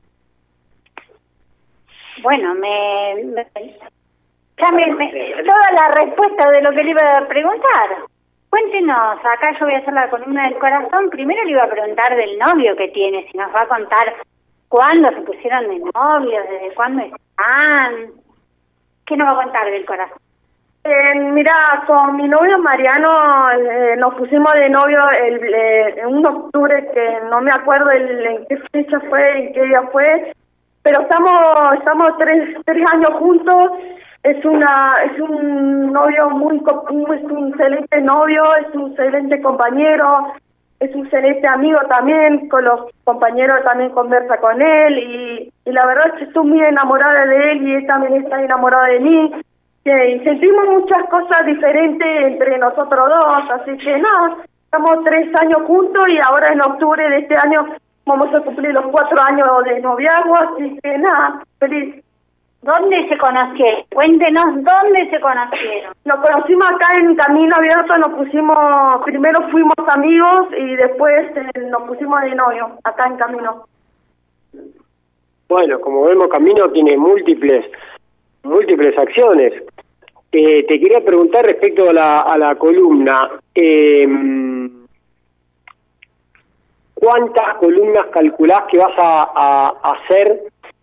Bueno, me, me ya me, me toda la respuesta de lo que le iba a preguntar. Cuéntenos, acá yo voy a hacer la columna del corazón. Primero le iba a preguntar del novio que tiene, si nos va a contar cuándo se pusieron de novios, desde cuándo están. ¿Qué nos va a contar del corazón? Eh, mira, con mi novio Mariano eh, nos pusimos de novio el, eh, en un octubre que no me acuerdo el, en qué fecha fue, en qué día fue, pero estamos estamos tres tres años juntos. Es una es un novio muy, co- es un excelente novio, es un excelente compañero, es un excelente amigo también. Con los compañeros también conversa con él y, y la verdad es que estoy muy enamorada de él y él también está enamorado de mí. Y sentimos muchas cosas diferentes entre nosotros dos, así que nada, estamos tres años juntos y ahora en octubre de este año vamos a cumplir los cuatro años de noviazgo, así que nada, feliz. ¿Dónde se conocieron? Cuéntenos dónde se conocieron. Nos conocimos acá en Camino Abierto, nos pusimos, primero fuimos amigos y después eh, nos pusimos de novio, acá en Camino. Bueno, como vemos, Camino tiene múltiples múltiples acciones. Eh, te quería preguntar respecto a la, a la columna. Eh, ¿Cuántas columnas calculás que vas a, a, a hacer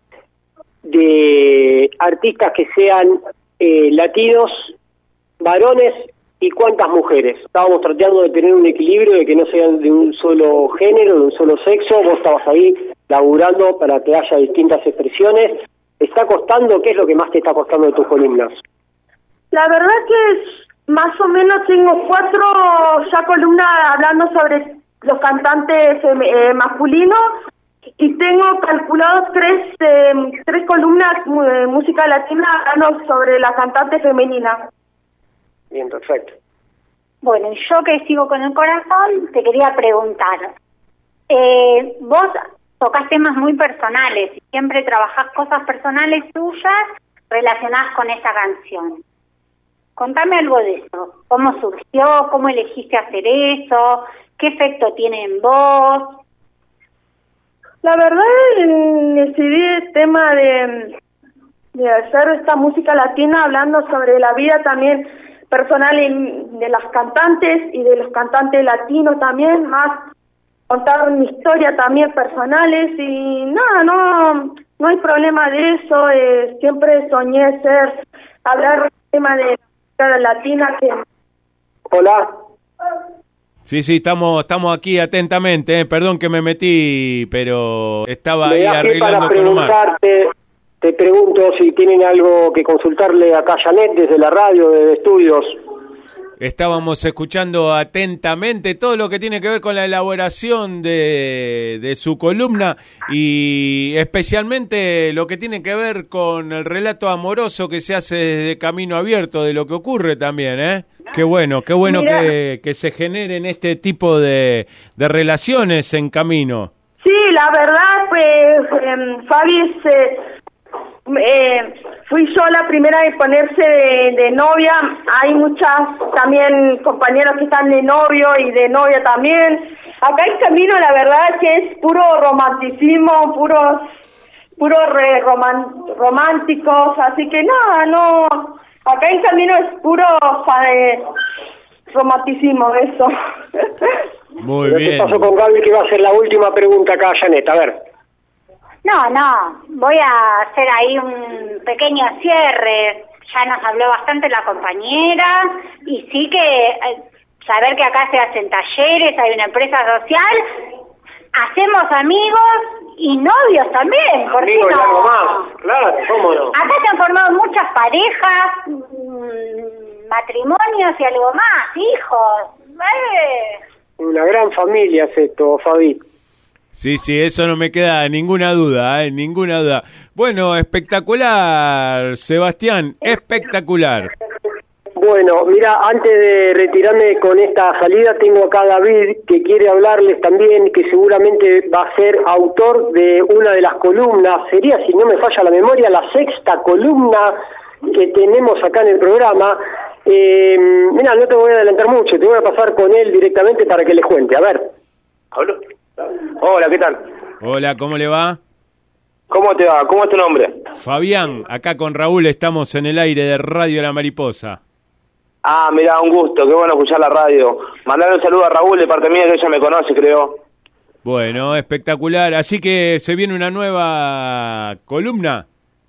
de artistas que sean eh, latinos, varones, y cuántas mujeres? Estábamos tratando de tener un equilibrio, de que no sean de un solo género, de un solo sexo. Vos estabas ahí laburando para que haya distintas expresiones. ¿Está costando? ¿Qué es lo que más te está costando de tus columnas? La verdad que es, más o menos tengo cuatro ya columnas hablando sobre los cantantes eh, masculinos y tengo calculado tres eh, tres columnas de música latina hablando sobre la cantante femenina. Bien, perfecto. Bueno, y yo que sigo con el corazón, te quería preguntar. Eh, vos tocas temas muy personales y siempre trabajás cosas personales tuyas relacionadas con esa canción. Contame algo de eso. ¿Cómo surgió? ¿Cómo elegiste hacer eso? ¿Qué efecto tiene en vos? La verdad, decidí el tema de, de hacer esta música latina hablando sobre la vida también personal en, de las cantantes y de los cantantes latinos también, más contar mi historia también personales y nada, no no hay problema de eso. Eh, siempre soñé ser, hablar del tema de la latina que... Hola. Sí, sí, estamos estamos aquí atentamente, eh. Perdón que me metí, pero estaba Me ahí da pie arreglando para con Omar. preguntarte, te pregunto si tienen algo que consultarle acá a Janet desde la radio, desde estudios. Estábamos escuchando atentamente todo lo que tiene que ver con la elaboración de, de su columna y especialmente lo que tiene que ver con el relato amoroso que se hace desde Camino Abierto, de lo que ocurre también, ¿eh? Qué bueno, qué bueno que, que se generen este tipo de, de relaciones en Camino. Sí, la verdad, pues, eh, Fabi, es, eh, eh, fui yo la primera en ponerse de, de novia. Hay muchas también compañeros que están de novio y de novia también. Acá en Camino, la verdad que es puro romanticismo, puros, puros re roman, románticos, así que nada, no. Acá en Camino es puro eh, romanticismo, eso. Muy ¿Pero bien. qué pasó con Gaby, que va a ser la última pregunta acá, Janet? A ver. No, no, voy a hacer ahí un pequeño cierre. Ya nos habló bastante la compañera y sí que eh, saber que acá se hacen talleres, hay una empresa social, hacemos amigos y novios también, ¿por qué Amigos y no? algo más, claro, cómo no. Acá se han formado muchas parejas, mmm, matrimonios y algo más, hijos. ¡Eh! Una gran familia es esto, Fabi. Sí, sí, eso no me queda ninguna duda, ¿eh? Ninguna duda. Bueno, espectacular, Sebastián, espectacular. Bueno, mira, antes de retirarme con esta salida, tengo acá a David, que quiere hablarles también, que seguramente va a ser autor de una de las columnas, sería, si no me falla la memoria, la sexta columna que tenemos acá en el programa. Eh, mira, no te voy a adelantar mucho, te voy a pasar con él directamente para que les cuente. A ver. ¿Hablo? Hola, ¿qué tal? Hola, ¿cómo le va? ¿Cómo te va? ¿Cómo es tu nombre? Fabián, acá con Raúl estamos en el aire de Radio La Mariposa. Ah, mira, un gusto, qué bueno escuchar la radio. Mandale un saludo a Raúl de parte mía, que ella me conoce, creo. Bueno, espectacular. Así que se viene una nueva columna.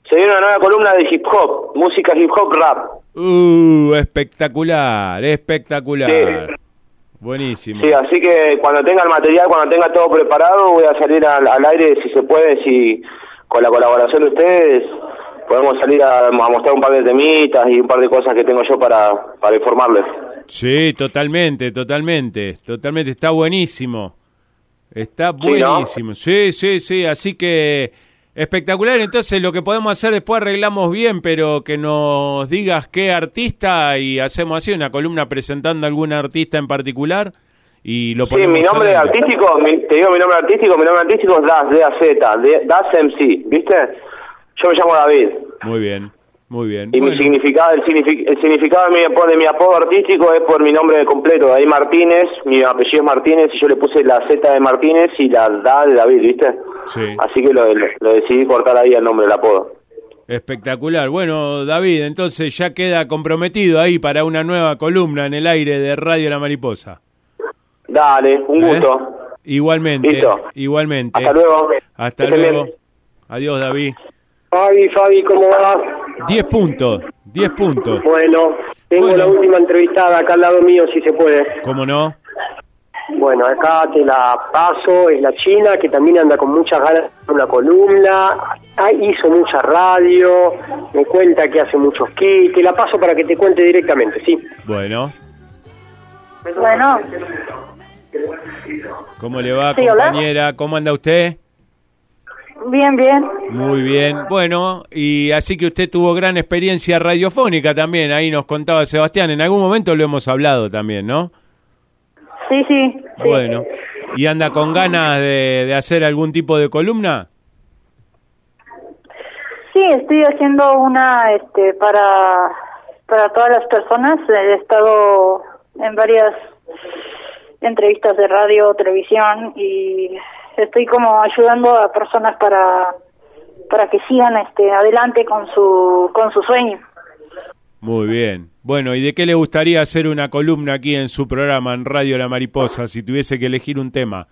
Se viene una nueva columna de hip hop, música hip hop rap. Uh, espectacular, espectacular. Sí. Buenísimo. Sí, así que cuando tenga el material, cuando tenga todo preparado, voy a salir al, al aire, si se puede, si con la colaboración de ustedes podemos salir a, a mostrar un par de temitas y un par de cosas que tengo yo para, para informarles. Sí, totalmente, totalmente, totalmente, está buenísimo. Está buenísimo. Sí, ¿no? sí, sí, sí, así que espectacular. Entonces lo que podemos hacer después arreglamos bien, pero que nos digas qué artista y hacemos así una columna presentando a algún artista en particular y lo ponemos. Sí, mi nombre artístico, mi, te digo mi nombre artístico, mi nombre artístico es Das, D A Z, Das M C, ¿viste? Yo me llamo David. Muy bien, muy bien. Y bueno. mi significado, el, signific, el significado de mi, de mi apodo artístico es por mi nombre completo, David Martínez, mi apellido es Martínez y yo le puse la Z de Martínez y la Da de David, ¿viste? Sí. Así que lo, lo decidí cortar ahí el nombre, el apodo. Espectacular. Bueno, David, entonces ya queda comprometido ahí para una nueva columna en el aire de Radio La Mariposa. Dale, un ¿Eh? gusto. Igualmente, Listo. Igualmente. Hasta luego. Hasta Que luego. bien. Adiós, David. Fabi, Fabi, ¿cómo vas? Diez puntos, diez puntos. Bueno, tengo Bueno. la última entrevistada acá al lado mío, si se puede. ¿Cómo no? Bueno, acá te la paso, es la China, que también anda con muchas ganas de una columna, ah, hizo mucha radio, me cuenta que hace muchos kits, te la paso para que te cuente directamente, ¿sí? Bueno, Bueno, ¿cómo le va, Sí, hola. compañera? ¿Cómo anda usted? bien, bien. Muy bien. Bueno, y así que usted tuvo gran experiencia radiofónica también, ahí nos contaba Sebastián, en algún momento lo hemos hablado también, ¿no? Sí, sí. sí. Bueno, ¿y anda con ganas de, de hacer algún tipo de columna? Sí, estoy haciendo una este para para todas las personas. He estado en varias entrevistas de radio, televisión y estoy como ayudando a personas para para que sigan este adelante con su con su sueño. Muy bien. Bueno, ¿y de qué le gustaría hacer una columna aquí en su programa en Radio La Mariposa si tuviese que elegir un tema?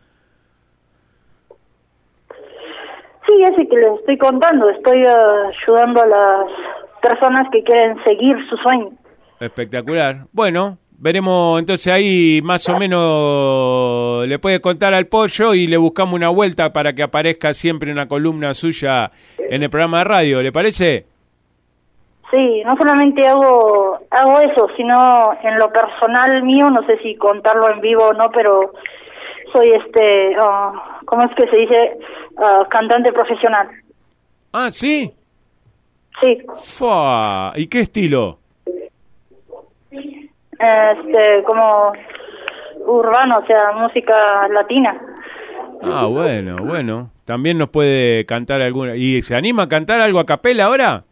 Sí, ese que les estoy contando, estoy uh, ayudando a las personas que quieren seguir su sueño. Espectacular. Bueno, veremos entonces ahí más o menos le puede contar al Pollo y le buscamos una vuelta para que aparezca siempre una columna suya en el programa de radio, ¿le parece? Sí, no solamente hago hago eso, sino en lo personal mío, no sé si contarlo en vivo o no, pero soy este, uh, ¿cómo es que se dice? Uh, cantante profesional. Ah, ¿sí? Sí. Fua. ¿Y qué estilo? Este, como urbano, o sea, música latina. Ah, bueno, bueno. También nos puede cantar alguna. ¿Y se anima a cantar algo a capela ahora?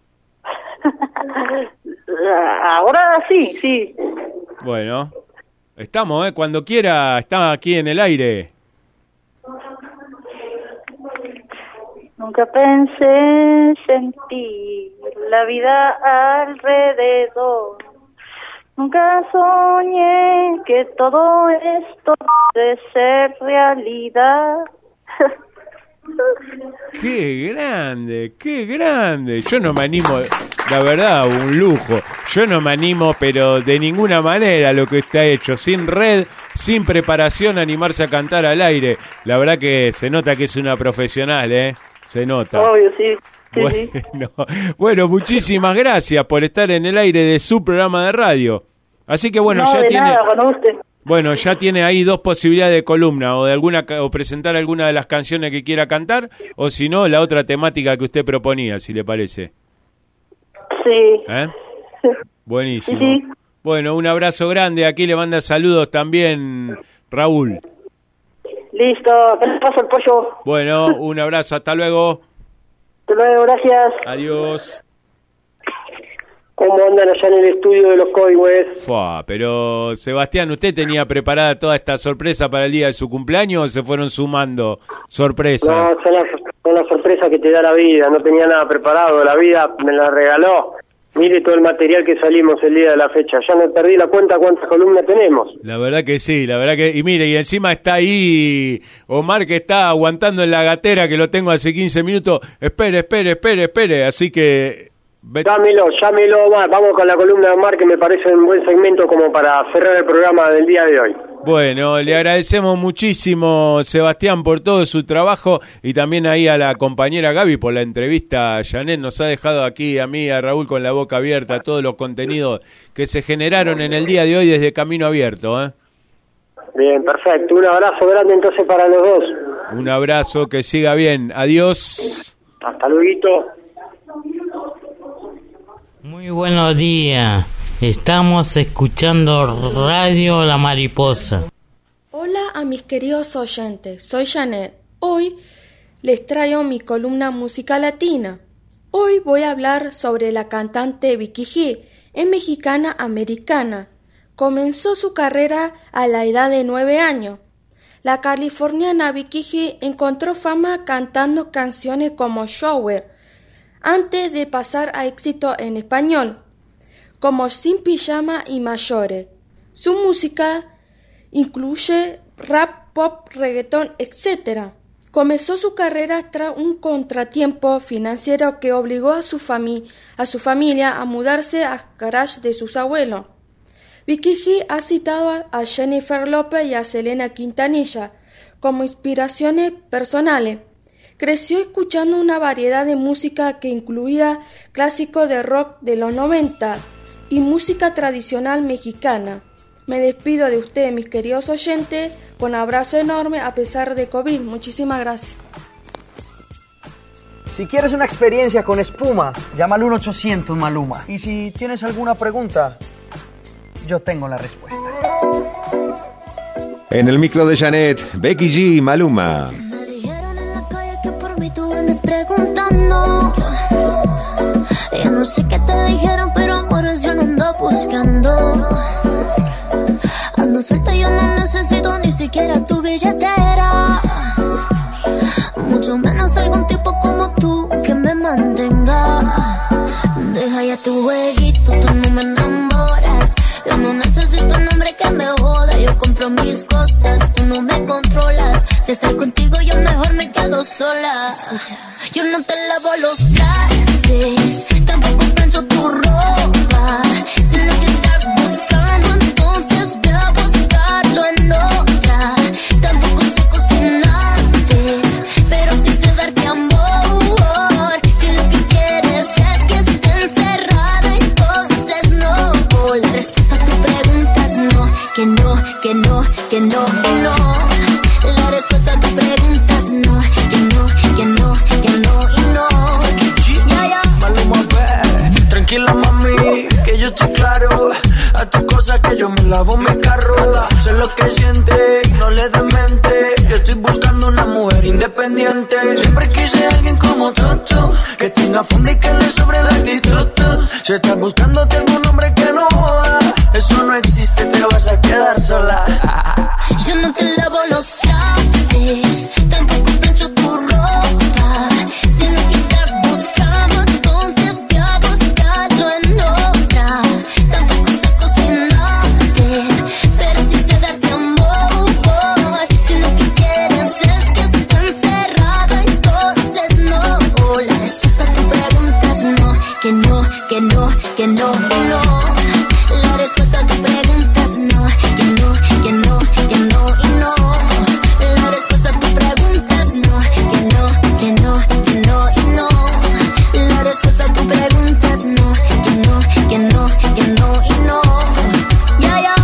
Ahora sí, sí. Bueno, estamos, ¿eh? Cuando quiera, está aquí en el aire. Nunca pensé sentir la vida alrededor. Nunca soñé que todo esto de ser realidad. ¡Qué grande! ¡Qué grande! Yo no me animo, la verdad, un lujo. Yo no me animo, pero de ninguna manera a lo que usted ha hecho. Sin red, sin preparación, animarse a cantar al aire. La verdad que se nota que es una profesional, ¿eh? Se nota. Obvio, sí. Sí, bueno, sí. bueno, muchísimas gracias por estar en el aire de su programa de radio. Así que bueno, no, ya de tiene... nada, con usted. Bueno, ya tiene ahí dos posibilidades de columna, o de alguna o presentar alguna de las canciones que quiera cantar, o si no, la otra temática que usted proponía, si le parece. Sí. ¿Eh? Buenísimo. Sí, sí. Bueno, un abrazo grande. Aquí le manda saludos también Raúl. Listo, te paso el pollo. Bueno, un abrazo. Hasta luego. Hasta luego, gracias. Adiós. ¿Cómo andan allá en el estudio de los Coihues? Fua, pero Sebastián, ¿usted tenía preparada toda esta sorpresa para el día de su cumpleaños o se fueron sumando sorpresas? No, son las, son las sorpresas que te da la vida, no tenía nada preparado, la vida me la regaló. Mire todo el material que salimos el día de la fecha. Ya me perdí la cuenta cuántas columnas tenemos. La verdad que sí, la verdad que... Y mire, y encima está ahí Omar, que está aguantando en la gatera, que lo tengo hace quince minutos. Espere, espere, espere, espere. Así que... Llámelo, llámelo, Omar. Vamos con la columna de Omar, que me parece un buen segmento como para cerrar el programa del día de hoy. Bueno, le agradecemos muchísimo, Sebastián, por todo su trabajo, y también ahí a la compañera Gaby por la entrevista. Janet nos ha dejado aquí a mí, a Raúl, con la boca abierta, todos los contenidos que se generaron en el día de hoy desde Camino Abierto, ¿eh? Bien, perfecto. Un abrazo grande entonces para los dos. Un abrazo, que siga bien. Adiós. Hasta luego. Muy buenos días. Estamos escuchando Radio La Mariposa. Hola a mis queridos oyentes, soy Janet. Hoy les traigo mi columna Música Latina. Hoy voy a hablar sobre la cantante Vicky G, es mexicana americana. Comenzó su carrera a la edad de nueve años. La californiana Vicky G encontró fama cantando canciones como Shower, antes de pasar a éxito en español, como Sin Pijama y Mayores. Su música incluye rap, pop, reggaetón, etcétera. Comenzó su carrera tras un contratiempo financiero que obligó a su, fami- a su familia a mudarse al garage de sus abuelos. Vicky G ha citado a Jennifer López y a Selena Quintanilla como inspiraciones personales. Creció escuchando una variedad de música que incluía clásicos de rock de los noventa y música tradicional mexicana. Me despido de ustedes, mis queridos oyentes, con abrazo enorme a pesar de COVID. Muchísimas gracias. Si quieres una experiencia con espuma, llama al uno ochocientos Maluma. Y si tienes alguna pregunta, yo tengo la respuesta. En el micro de Janet, Becky G y Maluma. Tú andas preguntando, ya no sé qué te dijeron, pero amores yo no ando buscando. Ando suelta, yo no necesito ni siquiera tu billetera, mucho menos algún tipo como tú que me mantenga. Deja ya tu jueguito, tú no me enamoras. Yo no necesito un hombre que me joda. Yo compro mis cosas, tú no me controlas. De estar contigo yo mejor me quedo sola. Yo no te lavo los trastes, tampoco plancho tu ropa. Si lo que estás buscando, entonces ve a buscarlo en otra. Tampoco sé cocinarte, pero sí sé darte amor. Si lo que quieres es que esté encerrada, entonces no. La respuesta a tu pregunta es no, que no, que no, que no, que no. La respuesta a tu pregunta es no, que no, que no, que no y no. Ya, ya. Maluma, ve, tranquila mami, que yo estoy claro. A tu cosa que yo me lavo mi carro. Sé lo que siente y no le des mente. Yo estoy buscando una mujer independiente. Siempre quise a alguien como tú, tú, que tenga fondo y que le sobre la actitud. Si estás buscándote algún hombre que no joda, eso no existe, te vas a quedar sola. Yo no te lavo los trastes, tampoco plancho tu ropa. Si lo que estás buscando, entonces ve a buscarlo en otra. Tampoco sé cocinarte, pero sí sé darte amor. Si lo que quieres es que esté encerrada, entonces no. La respuesta a tu pregunta es no, que no, que no, que no, que no. La respuesta a tu pregunta es no, que no, que no, que no y no. La respuesta a tu pregunta es no, que no, que no, que no y no. La respuesta a tu pregunta es no, que no, que no, que no y no. Ya, ya.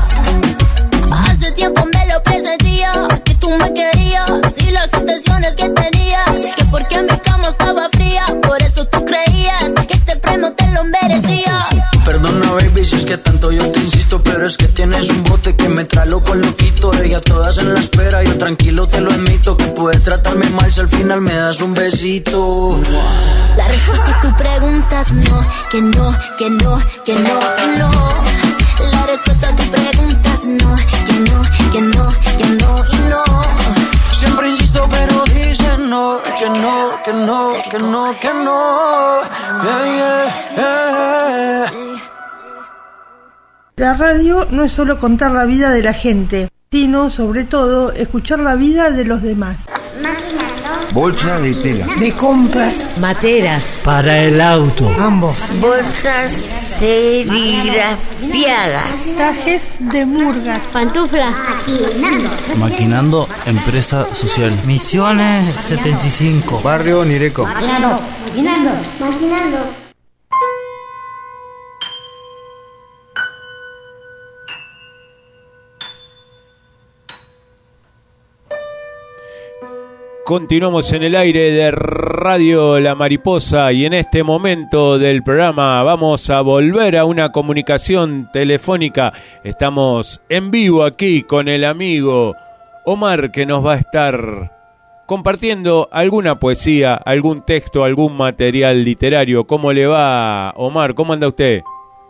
Hace tiempo me lo presentía, que tú me querías y las intenciones que tenías, que porque mi cama estaba fría, por eso tú creías que este premio te lo merecía. Perdona baby si es que tanto yo te insisto, pero es que tienes un bote que me trae loco loquito. Ella todas en la espera, yo tranquilo te lo admito, que puedes tratarme mal si al final me das un besito. La respuesta a tu pregunta es no, que no, que no, que no y no. La respuesta a tu pregunta es no, que no, que no, que no y no. Siempre insisto pero dicen no, que no, que no, que no, que no. Yeah, yeah, yeah. La radio no es solo contar la vida de la gente, sino, sobre todo, escuchar la vida de los demás. Bolsa de tela. De compras. Materas. Para el auto. Ambos. Bolsas serigrafiadas. Trajes de murgas. Pantuflas. Maquinando. Maquinando, empresa social. Misiones setenta y cinco. Barrio Nireco. Maquinando. Maquinando. Maquinando. Continuamos en el aire de Radio La Mariposa y en este momento del programa vamos a volver a una comunicación telefónica. Estamos en vivo aquí con el amigo Omar, que nos va a estar compartiendo alguna poesía, algún texto, algún material literario. ¿Cómo le va, Omar? ¿Cómo anda usted?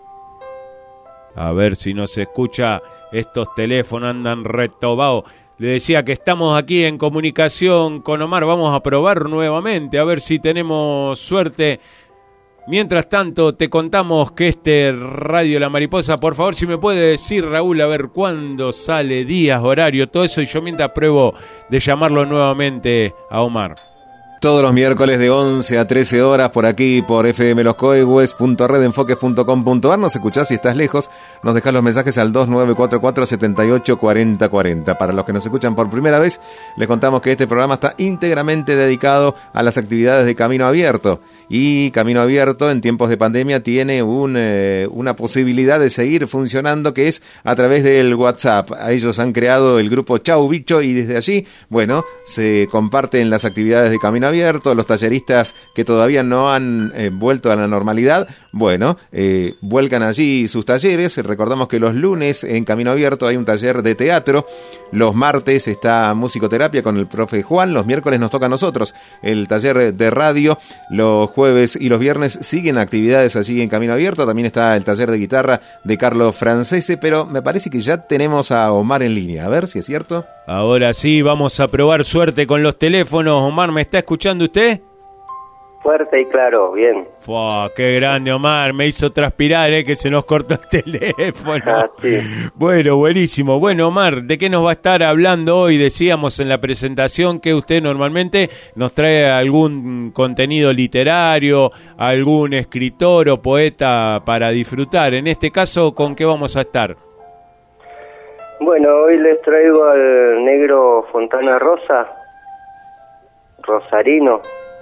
A ver si no se escucha, estos teléfonos andan retobados. Le decía que estamos aquí en comunicación con Omar, vamos a probar nuevamente, a ver si tenemos suerte. Mientras tanto, te contamos que este Radio La Mariposa, por favor, si me puede decir, Raúl, a ver cuándo sale, días, horario, todo eso, y yo mientras pruebo de llamarlo nuevamente a Omar. Todos los miércoles de once a trece horas por aquí, por f m los coehues punto red enfoques punto com punto a r. Nos escuchás si estás lejos, nos dejás los mensajes al dos nueve cuatro cuatro siete ocho cuatro cero cuatro cero. Para los que nos escuchan por primera vez, les contamos que este programa está íntegramente dedicado a las actividades de Camino Abierto. Y Camino Abierto en tiempos de pandemia tiene un, eh, una posibilidad de seguir funcionando, que es a través del WhatsApp. Ellos han creado el grupo Chau Bicho y desde allí, bueno, se comparten las actividades de Camino Abierto. Los talleristas que todavía no han eh, vuelto a la normalidad, bueno, eh, vuelcan allí sus talleres. Recordamos que los lunes en Camino Abierto hay un taller de teatro, los martes está musicoterapia con el profe Juan, los miércoles nos toca a nosotros el taller de radio, los jueves y los viernes siguen actividades allí en Camino Abierto. También está el taller de guitarra de Carlos Francese, pero me parece que ya tenemos a Omar en línea, a ver si es cierto. Ahora sí, vamos a probar suerte con los teléfonos. Omar, ¿me está escuchando usted? Fuerte y claro, bien. Fua, qué grande, Omar, me hizo transpirar, eh, que se nos cortó el teléfono. Ah, sí. Bueno, buenísimo. Bueno, Omar, ¿de qué nos va a estar hablando hoy? Decíamos en la presentación que usted normalmente nos trae algún contenido literario, algún escritor o poeta para disfrutar. En este caso, ¿con qué vamos a estar? Bueno, hoy les traigo al negro Fontana Rosa, rosarino,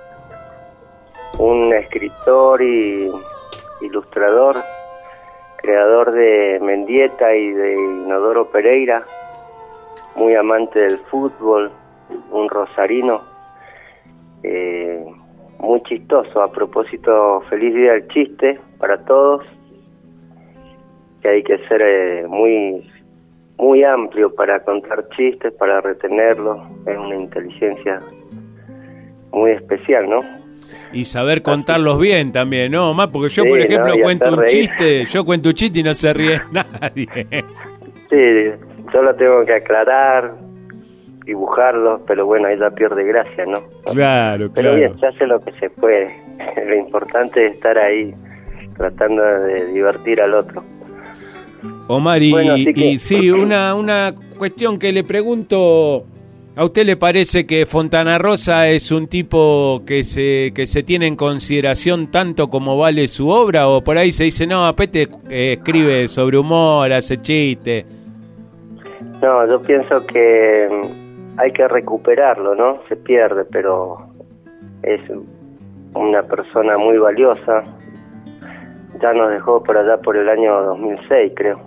un escritor y ilustrador, creador de Mendieta y de Inodoro Pereira, muy amante del fútbol, un rosarino, eh, muy chistoso. A propósito, feliz día del chiste para todos, que hay que ser eh, muy muy amplio para contar chistes, para retenerlos. Es una inteligencia muy especial, ¿no? Y saber contarlos bien también, ¿no, Omar? Porque yo, sí, por ejemplo, no, cuento un reír. chiste, yo cuento un chiste y no se ríe nadie. Sí, solo tengo que aclarar, dibujarlos, pero bueno, ahí ya pierde gracia, ¿no? Claro, Pero claro. bien, se hace lo que se puede. Lo importante es estar ahí tratando de divertir al otro. Omar, y, Bueno, así que- y sí, una, una cuestión que le pregunto, ¿a usted le parece que Fontana Rosa es un tipo que se que se tiene en consideración tanto como vale su obra? O por ahí se dice, no, Pete eh, escribe sobre humor, hace chiste. No, yo pienso que mm, hay que recuperarlo, ¿no? Se pierde, pero es una persona muy valiosa. Ya nos dejó por allá por el año dos mil seis, creo.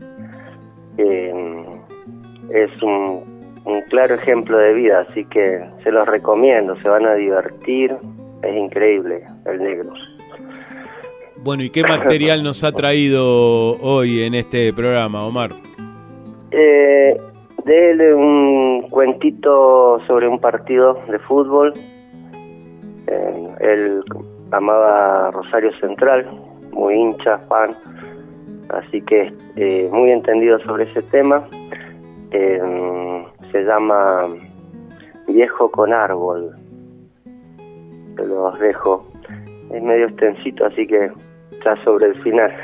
Eh, es un, un claro ejemplo de vida, así que se los recomiendo, se van a divertir. Es increíble el negro. Bueno, ¿y qué material nos ha traído hoy en este programa, Omar? Eh, de él un cuentito sobre un partido de fútbol. Eh, él amaba Rosario Central, muy hincha, fan, así que eh, muy entendido sobre ese tema. Eh, se llama Viejo con Árbol, se los dejo. Es medio extensito, así que ya sobre el final.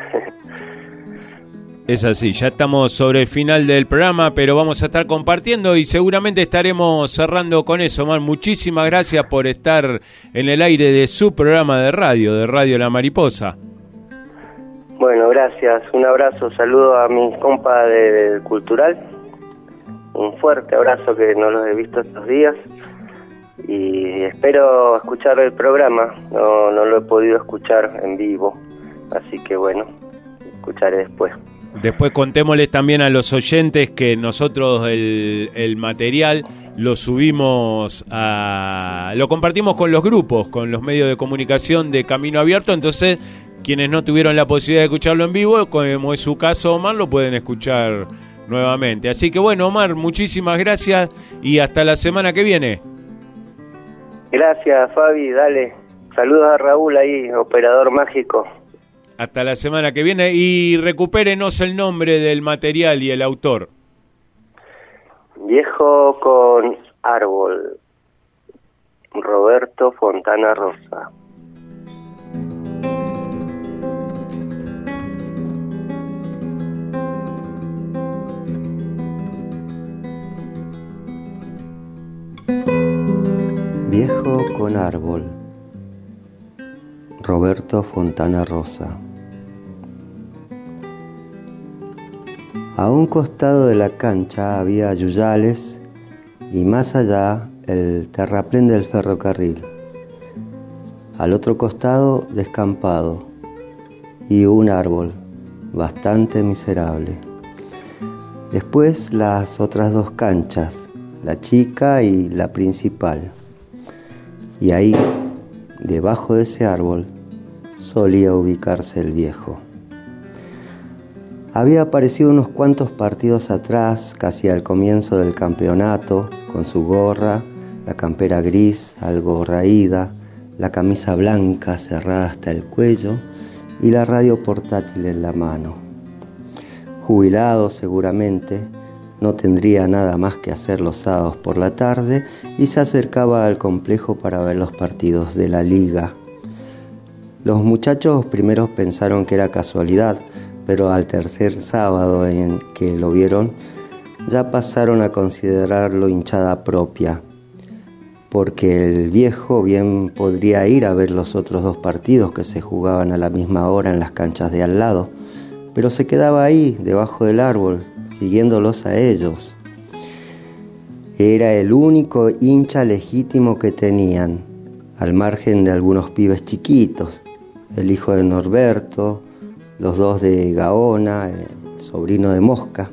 Es así, ya estamos sobre el final del programa, pero vamos a estar compartiendo y seguramente estaremos cerrando con eso. Omar, muchísimas gracias por estar en el aire de su programa de radio, de Radio La Mariposa. Bueno, gracias. Un abrazo, saludo a mis compas del Cultural. Un fuerte abrazo, que no los he visto estos días. Y espero escuchar el programa. No, no lo he podido escuchar en vivo. Así que bueno, escucharé después. Después contémosles también a los oyentes que nosotros el, el material lo subimos a... lo compartimos con los grupos, con los medios de comunicación de Camino Abierto, entonces quienes no tuvieron la posibilidad de escucharlo en vivo, como es su caso, Omar, lo pueden escuchar nuevamente. Así que bueno, Omar, muchísimas gracias y hasta la semana que viene. Gracias, Fabi, dale. Saludos a Raúl ahí, operador mágico. Hasta la semana que viene y recupérenos el nombre del material y el autor. Viejo con árbol, Roberto Fontana Rosa. Viejo con árbol, Roberto Fontana Rosa. A un costado de la cancha había yuyales y más allá el terraplén del ferrocarril. Al otro costado descampado y un árbol bastante miserable. Después las otras dos canchas, la chica y la principal. Y ahí, debajo de ese árbol, solía ubicarse el viejo. Había aparecido unos cuantos partidos atrás, casi al comienzo del campeonato, con su gorra, la campera gris, algo raída, la camisa blanca cerrada hasta el cuello y la radio portátil en la mano. Jubilado seguramente, no tendría nada más que hacer los sábados por la tarde y se acercaba al complejo para ver los partidos de la liga. Los muchachos primeros pensaron que era casualidad, pero al tercer sábado en que lo vieron, ya pasaron a considerarlo hinchada propia, porque el viejo bien podría ir a ver los otros dos partidos que se jugaban a la misma hora en las canchas de al lado, pero se quedaba ahí, debajo del árbol, siguiéndolos a ellos. Era el único hincha legítimo que tenían, al margen de algunos pibes chiquitos, el hijo de Norberto, los dos de Gaona, el sobrino de Mosca,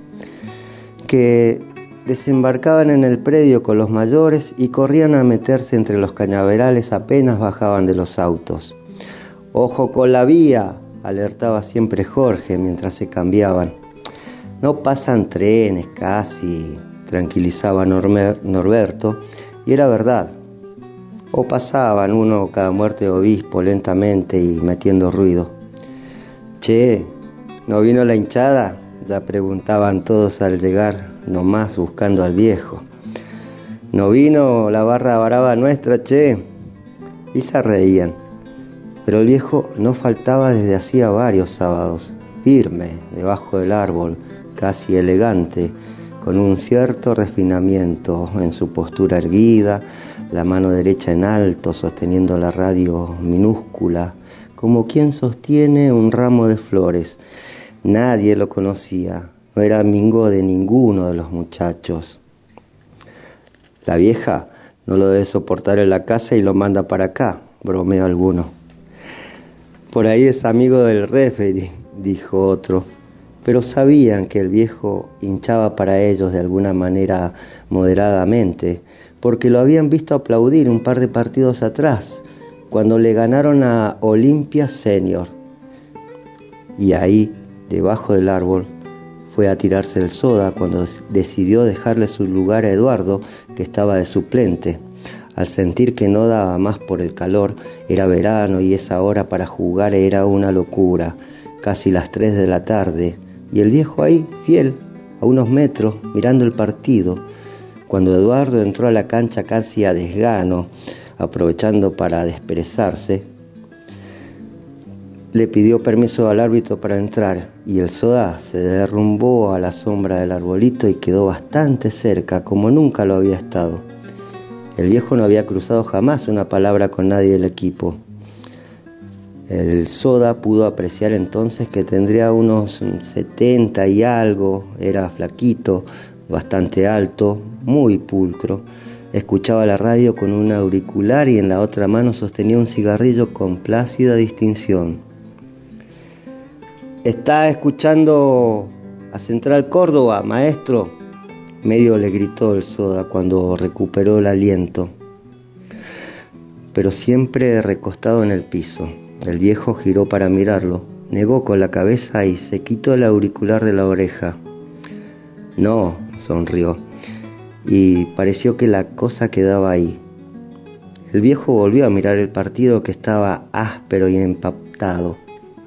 que desembarcaban en el predio con los mayores y corrían a meterse entre los cañaverales apenas bajaban de los autos. ¡Ojo con la vía!, alertaba siempre Jorge mientras se cambiaban. No pasan trenes casi, tranquilizaba Normer, Norberto, y era verdad. O pasaban uno cada muerte de obispo lentamente y metiendo ruido. Che, ¿no vino la hinchada?, ya preguntaban todos al llegar, nomás buscando al viejo. ¿No vino la barra brava nuestra, che? Y se reían. Pero el viejo no faltaba desde hacía varios sábados, firme, debajo del árbol, casi elegante, con un cierto refinamiento en su postura erguida, la mano derecha en alto, sosteniendo la radio minúscula, como quien sostiene un ramo de flores. Nadie lo conocía, no era amigo de ninguno de los muchachos. La vieja no lo debe soportar en la casa y lo manda para acá, bromeó alguno. Por ahí es amigo del referee, dijo otro, pero sabían que el viejo hinchaba para ellos de alguna manera moderadamente, porque lo habían visto aplaudir un par de partidos atrás, cuando le ganaron a Olimpia Senior. Y ahí, debajo del árbol, fue a tirarse el soda cuando decidió dejarle su lugar a Eduardo, que estaba de suplente. Al sentir que no daba más por el calor, era verano y esa hora para jugar era una locura, casi las tres de la tarde, y el viejo ahí, fiel, a unos metros, mirando el partido, cuando Eduardo entró a la cancha casi a desgano, aprovechando para desperezarse, le pidió permiso al árbitro para entrar y el Soda se derrumbó a la sombra del arbolito y quedó bastante cerca, como nunca lo había estado. El viejo no había cruzado jamás una palabra con nadie del equipo. El Soda pudo apreciar entonces que tendría unos setenta y algo, era flaquito, bastante alto, muy pulcro. Escuchaba la radio con un auricular y en la otra mano sostenía un cigarrillo con plácida distinción. «¿Está escuchando a Central Córdoba, maestro?», medio le gritó el Soda cuando recuperó el aliento, pero siempre recostado en el piso. El viejo giró para mirarlo, negó con la cabeza y se quitó el auricular de la oreja. «No», sonrió, y pareció que la cosa quedaba ahí. El viejo volvió a mirar el partido que estaba áspero y empapado.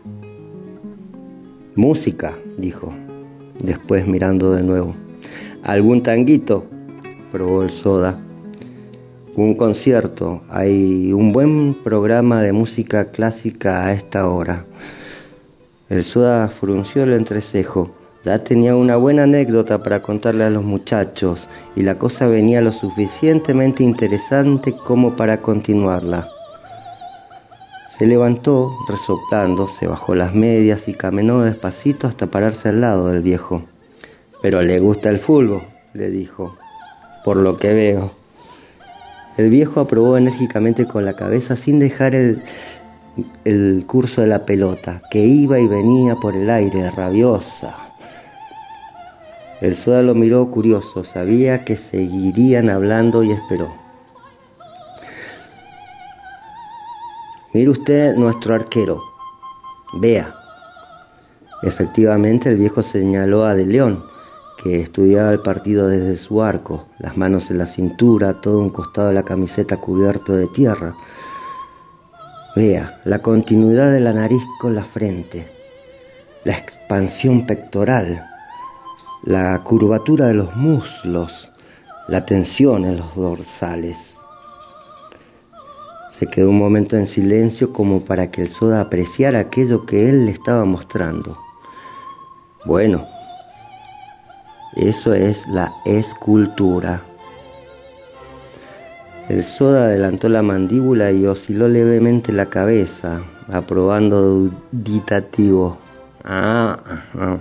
«Música», dijo, después mirando de nuevo. «¿Algún tanguito?», probó el Soda. «Un concierto, hay un buen programa de música clásica a esta hora». El Soda frunció el entrecejo. Ya tenía una buena anécdota para contarle a los muchachos y la cosa venía lo suficientemente interesante como para continuarla. Se levantó resoplando, se bajó las medias y caminó despacito hasta pararse al lado del viejo. «Pero le gusta el fútbol», le dijo, «por lo que veo». El viejo aprobó enérgicamente con la cabeza sin dejar el, el curso de la pelota, que iba y venía por el aire, rabiosa. El Soda lo miró curioso, sabía que seguirían hablando y esperó. «Mire usted nuestro arquero, vea». Efectivamente, el viejo señaló a De León, que estudiaba el partido desde su arco, las manos en la cintura, todo un costado de la camiseta cubierto de tierra. «Vea, la continuidad de la nariz con la frente, la expansión pectoral, la curvatura de los muslos, la tensión en los dorsales». Se quedó un momento en silencio como para que el Soda apreciara aquello que él le estaba mostrando. «Bueno, eso es la escultura». El Soda adelantó la mandíbula y osciló levemente la cabeza, aprobando duditativo. «Ah, ah.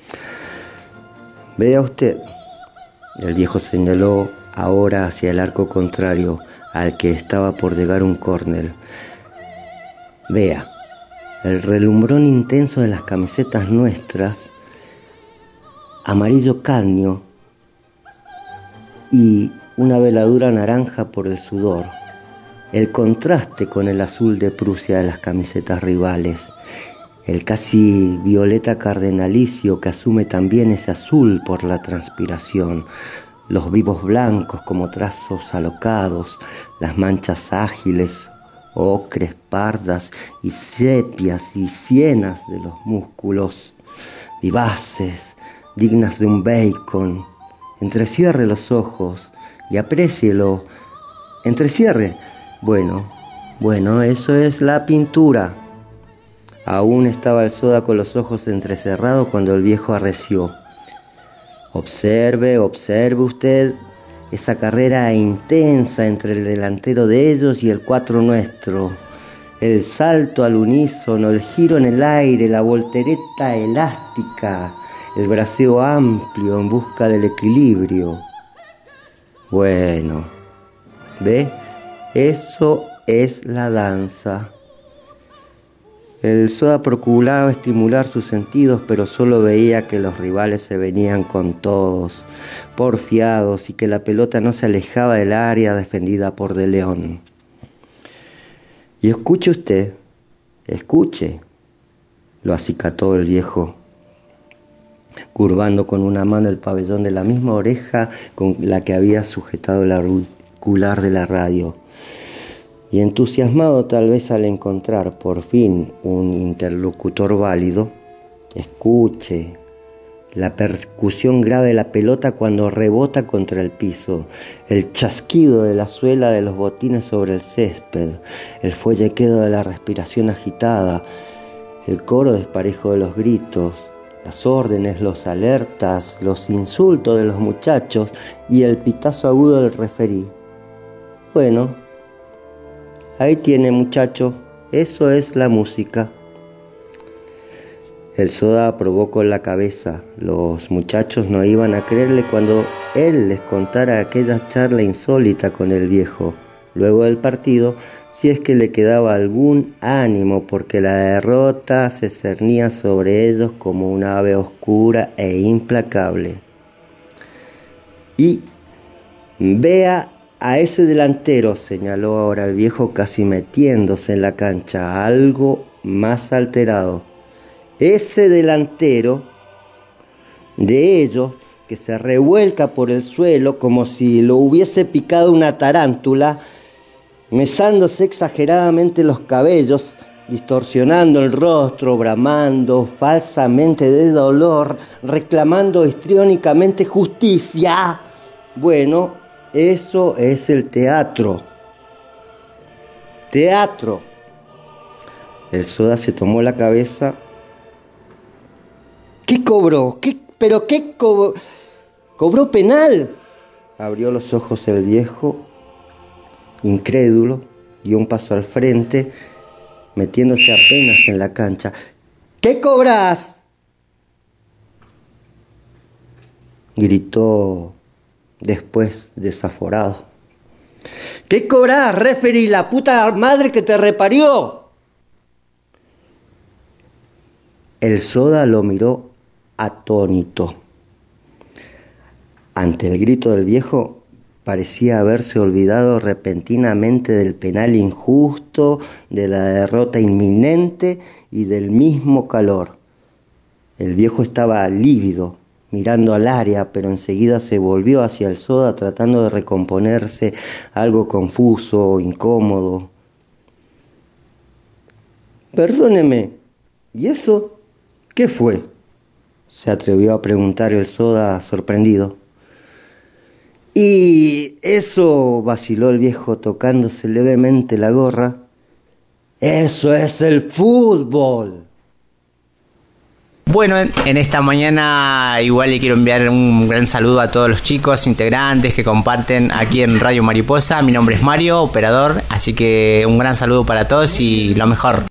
Vea usted». El viejo señaló ahora hacia el arco contrario, al que estaba por llegar un córner. «Vea, el relumbrón intenso de las camisetas nuestras, amarillo cadmio y una veladura naranja por el sudor, el contraste con el azul de Prusia de las camisetas rivales, el casi violeta cardenalicio que asume también ese azul por la transpiración, los vivos blancos como trazos alocados, las manchas ágiles, ocres, pardas y sepias y sienas de los músculos, vivaces, dignas de un bacon. Entrecierre los ojos y aprécielo. Entrecierre. Bueno, bueno, eso es la pintura». Aún estaba el Soda con los ojos entrecerrados cuando el viejo arreció. «Observe, observe usted esa carrera intensa entre el delantero de ellos y el cuatro nuestro. El salto al unísono, el giro en el aire, la voltereta elástica, el braceo amplio en busca del equilibrio. Bueno, ¿ve? Eso es la danza». El Soda procuraba estimular sus sentidos, pero solo veía que los rivales se venían con todos, porfiados, y que la pelota no se alejaba del área defendida por De León. «Y escuche usted, escuche», lo acicató el viejo, curvando con una mano el pabellón de la misma oreja con la que había sujetado el auricular de la radio. Y entusiasmado tal vez al encontrar por fin un interlocutor válido, «escuche, la percusión grave de la pelota cuando rebota contra el piso, el chasquido de la suela de los botines sobre el césped, el fuellequeo de la respiración agitada, el coro desparejo de los gritos, las órdenes, los alertas, los insultos de los muchachos y el pitazo agudo del referí. Bueno, ahí tiene, muchacho, eso es la música. El Soda aprobó con la cabeza. Los muchachos no iban a creerle cuando él les contara aquella charla insólita con el viejo. Luego del partido, si es que le quedaba algún ánimo, porque la derrota se cernía sobre ellos como un ave oscura e implacable. Y vea a ese delantero, señaló ahora el viejo casi metiéndose en la cancha, algo más alterado. Ese delantero de ellos que se revuelca por el suelo como si lo hubiese picado una tarántula, mesándose exageradamente los cabellos, distorsionando el rostro, bramando falsamente de dolor, reclamando histriónicamente justicia. Bueno, eso es el teatro. Teatro. El Soda se tomó la cabeza. ¿Qué cobró? ¿Qué, ¿Pero qué cobró? ¿Cobró penal? Abrió los ojos el viejo, incrédulo, dio un paso al frente, metiéndose apenas en la cancha. ¿Qué cobras? Gritó después desaforado. ¿Qué cobras, referí, la puta madre que te reparió? El Soda lo miró atónito. Ante el grito del viejo, parecía haberse olvidado repentinamente del penal injusto, de la derrota inminente y del mismo calor. El viejo estaba lívido, mirando al área, pero enseguida se volvió hacia el Soda tratando de recomponerse, algo confuso, incómodo. Perdóneme, ¿y eso qué fue?, se atrevió a preguntar el Soda sorprendido. Y eso, vaciló el viejo tocándose levemente la gorra, eso es el fútbol. Bueno, en esta mañana igual le quiero enviar un gran saludo a todos los chicos integrantes que comparten aquí en Radio Mariposa. Mi nombre es Mario, operador, así que un gran saludo para todos y lo mejor.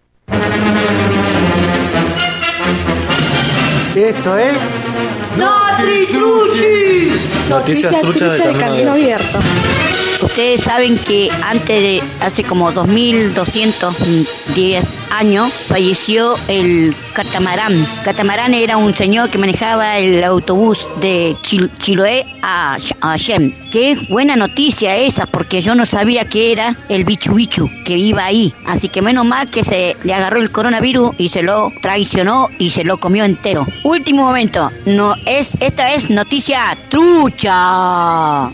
Esto es Notri Truchi. Noticias truchas de Camino Abierto. Ustedes saben que antes de, hace como dos mil doscientos diez años, falleció el catamarán. Catamarán era un señor que manejaba el autobús de Chil- Chiloé a, a Shem. Qué buena noticia esa, porque yo no sabía que era el bichu bichu que iba ahí. Así que menos mal que se le agarró el coronavirus y se lo traicionó y se lo comió entero. Último momento, no es, esta es noticia trucha.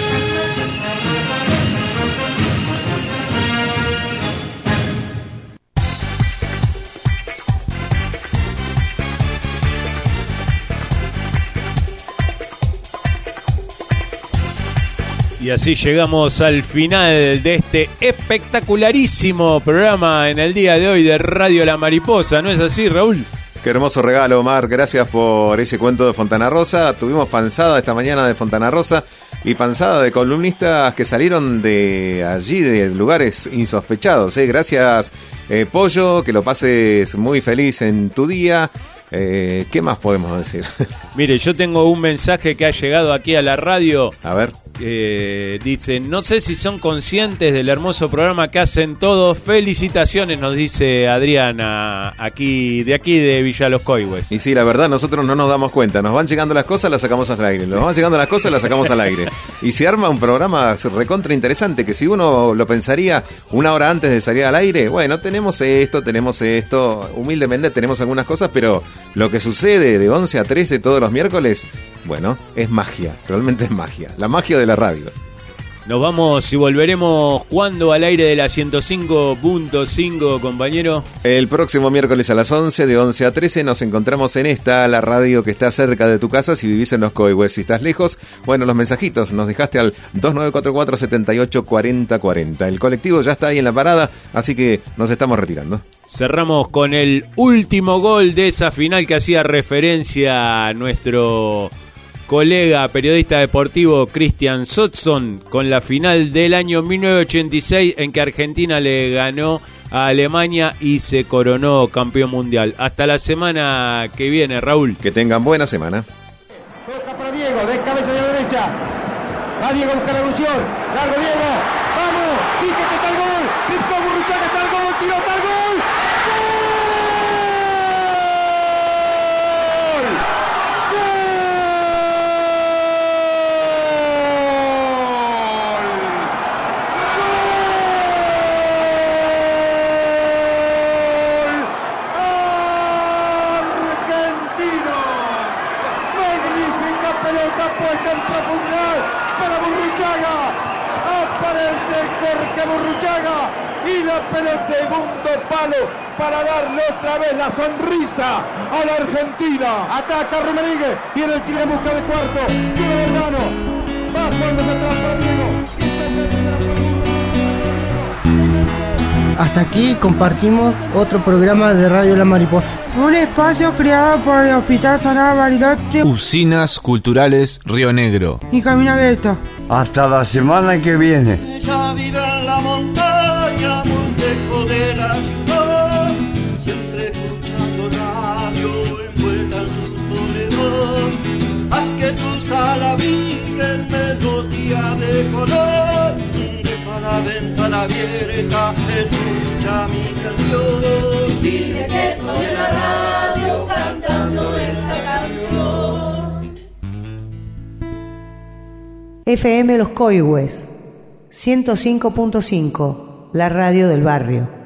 Y así llegamos al final de este espectacularísimo programa en el día de hoy de Radio La Mariposa. ¿No es así, Raúl? Qué hermoso regalo, Omar. Gracias por ese cuento de Fontana Rosa. Tuvimos panzada esta mañana de Fontana Rosa y panzada de columnistas que salieron de allí, de lugares insospechados. ¿eh? Gracias, eh, Pollo. Que lo pases muy feliz en tu día. Eh, ¿Qué más podemos decir? Mire, yo tengo un mensaje que ha llegado aquí a la radio. A ver. Eh, dice, no sé si son conscientes del hermoso programa que hacen todos. Felicitaciones, nos dice Adriana, aquí de aquí de Villa Los Coihues. Y sí, la verdad, nosotros no nos damos cuenta. Nos van llegando las cosas, las sacamos al aire. Nos van llegando las cosas, las sacamos al aire. Y se arma un programa recontra interesante, que si uno lo pensaría una hora antes de salir al aire, bueno, tenemos esto, tenemos esto, humildemente tenemos algunas cosas, pero lo que sucede de once a trece todos los miércoles, bueno, es magia, realmente es magia, la magia de la radio. Nos vamos y volveremos cuando al aire de la ciento cinco punto cinco, compañero. El próximo miércoles a las once, de once a trece, nos encontramos en esta, la radio que está cerca de tu casa. Si vivís en los Coihues, si estás lejos, bueno, los mensajitos nos dejaste al dos nueve cuatro cuatro, siete ocho cuatro cero cuatro cero. El colectivo ya está ahí en la parada, así que nos estamos retirando. Cerramos con el último gol de esa final que hacía referencia a nuestro colega periodista deportivo Cristian Sotson, con la final del año mil novecientos ochenta y seis en que Argentina le ganó a Alemania y se coronó campeón mundial. Hasta la semana que viene, Raúl. Que tengan buena semana. Toca para Diego, de cabeza de la derecha. Va Diego a buscar la evolución. Largo Diego. Vamos. Pique que está el gol. Picó Burruchaga, está el gol. Tiró, está el gol. Puesta en profundidad para Burruchaga, aparece Jorge Burruchaga y la pelota segundo palo para darle otra vez la sonrisa a la Argentina. Ataca Rummenigge, viene el tiro en busca de cuarto, tiene el mano, va por atrás para Diego. Hasta aquí compartimos otro programa de Radio La Mariposa. Un espacio creado por el Hospital Sagrado Bariloche. Usinas Culturales Río Negro. Y Camino Abierto. Hasta la semana que viene. Ella vive en la montaña, muy lejos de la ciudad, siempre escuchando radio, envuelta en su soledad. Haz que tus alas vibren melodía de color. Deja la ventana abierta, escucha mi canción. Dile que estoy en la radio cantando esta canción. F M Los Coihues, ciento cinco punto cinco, la radio del barrio.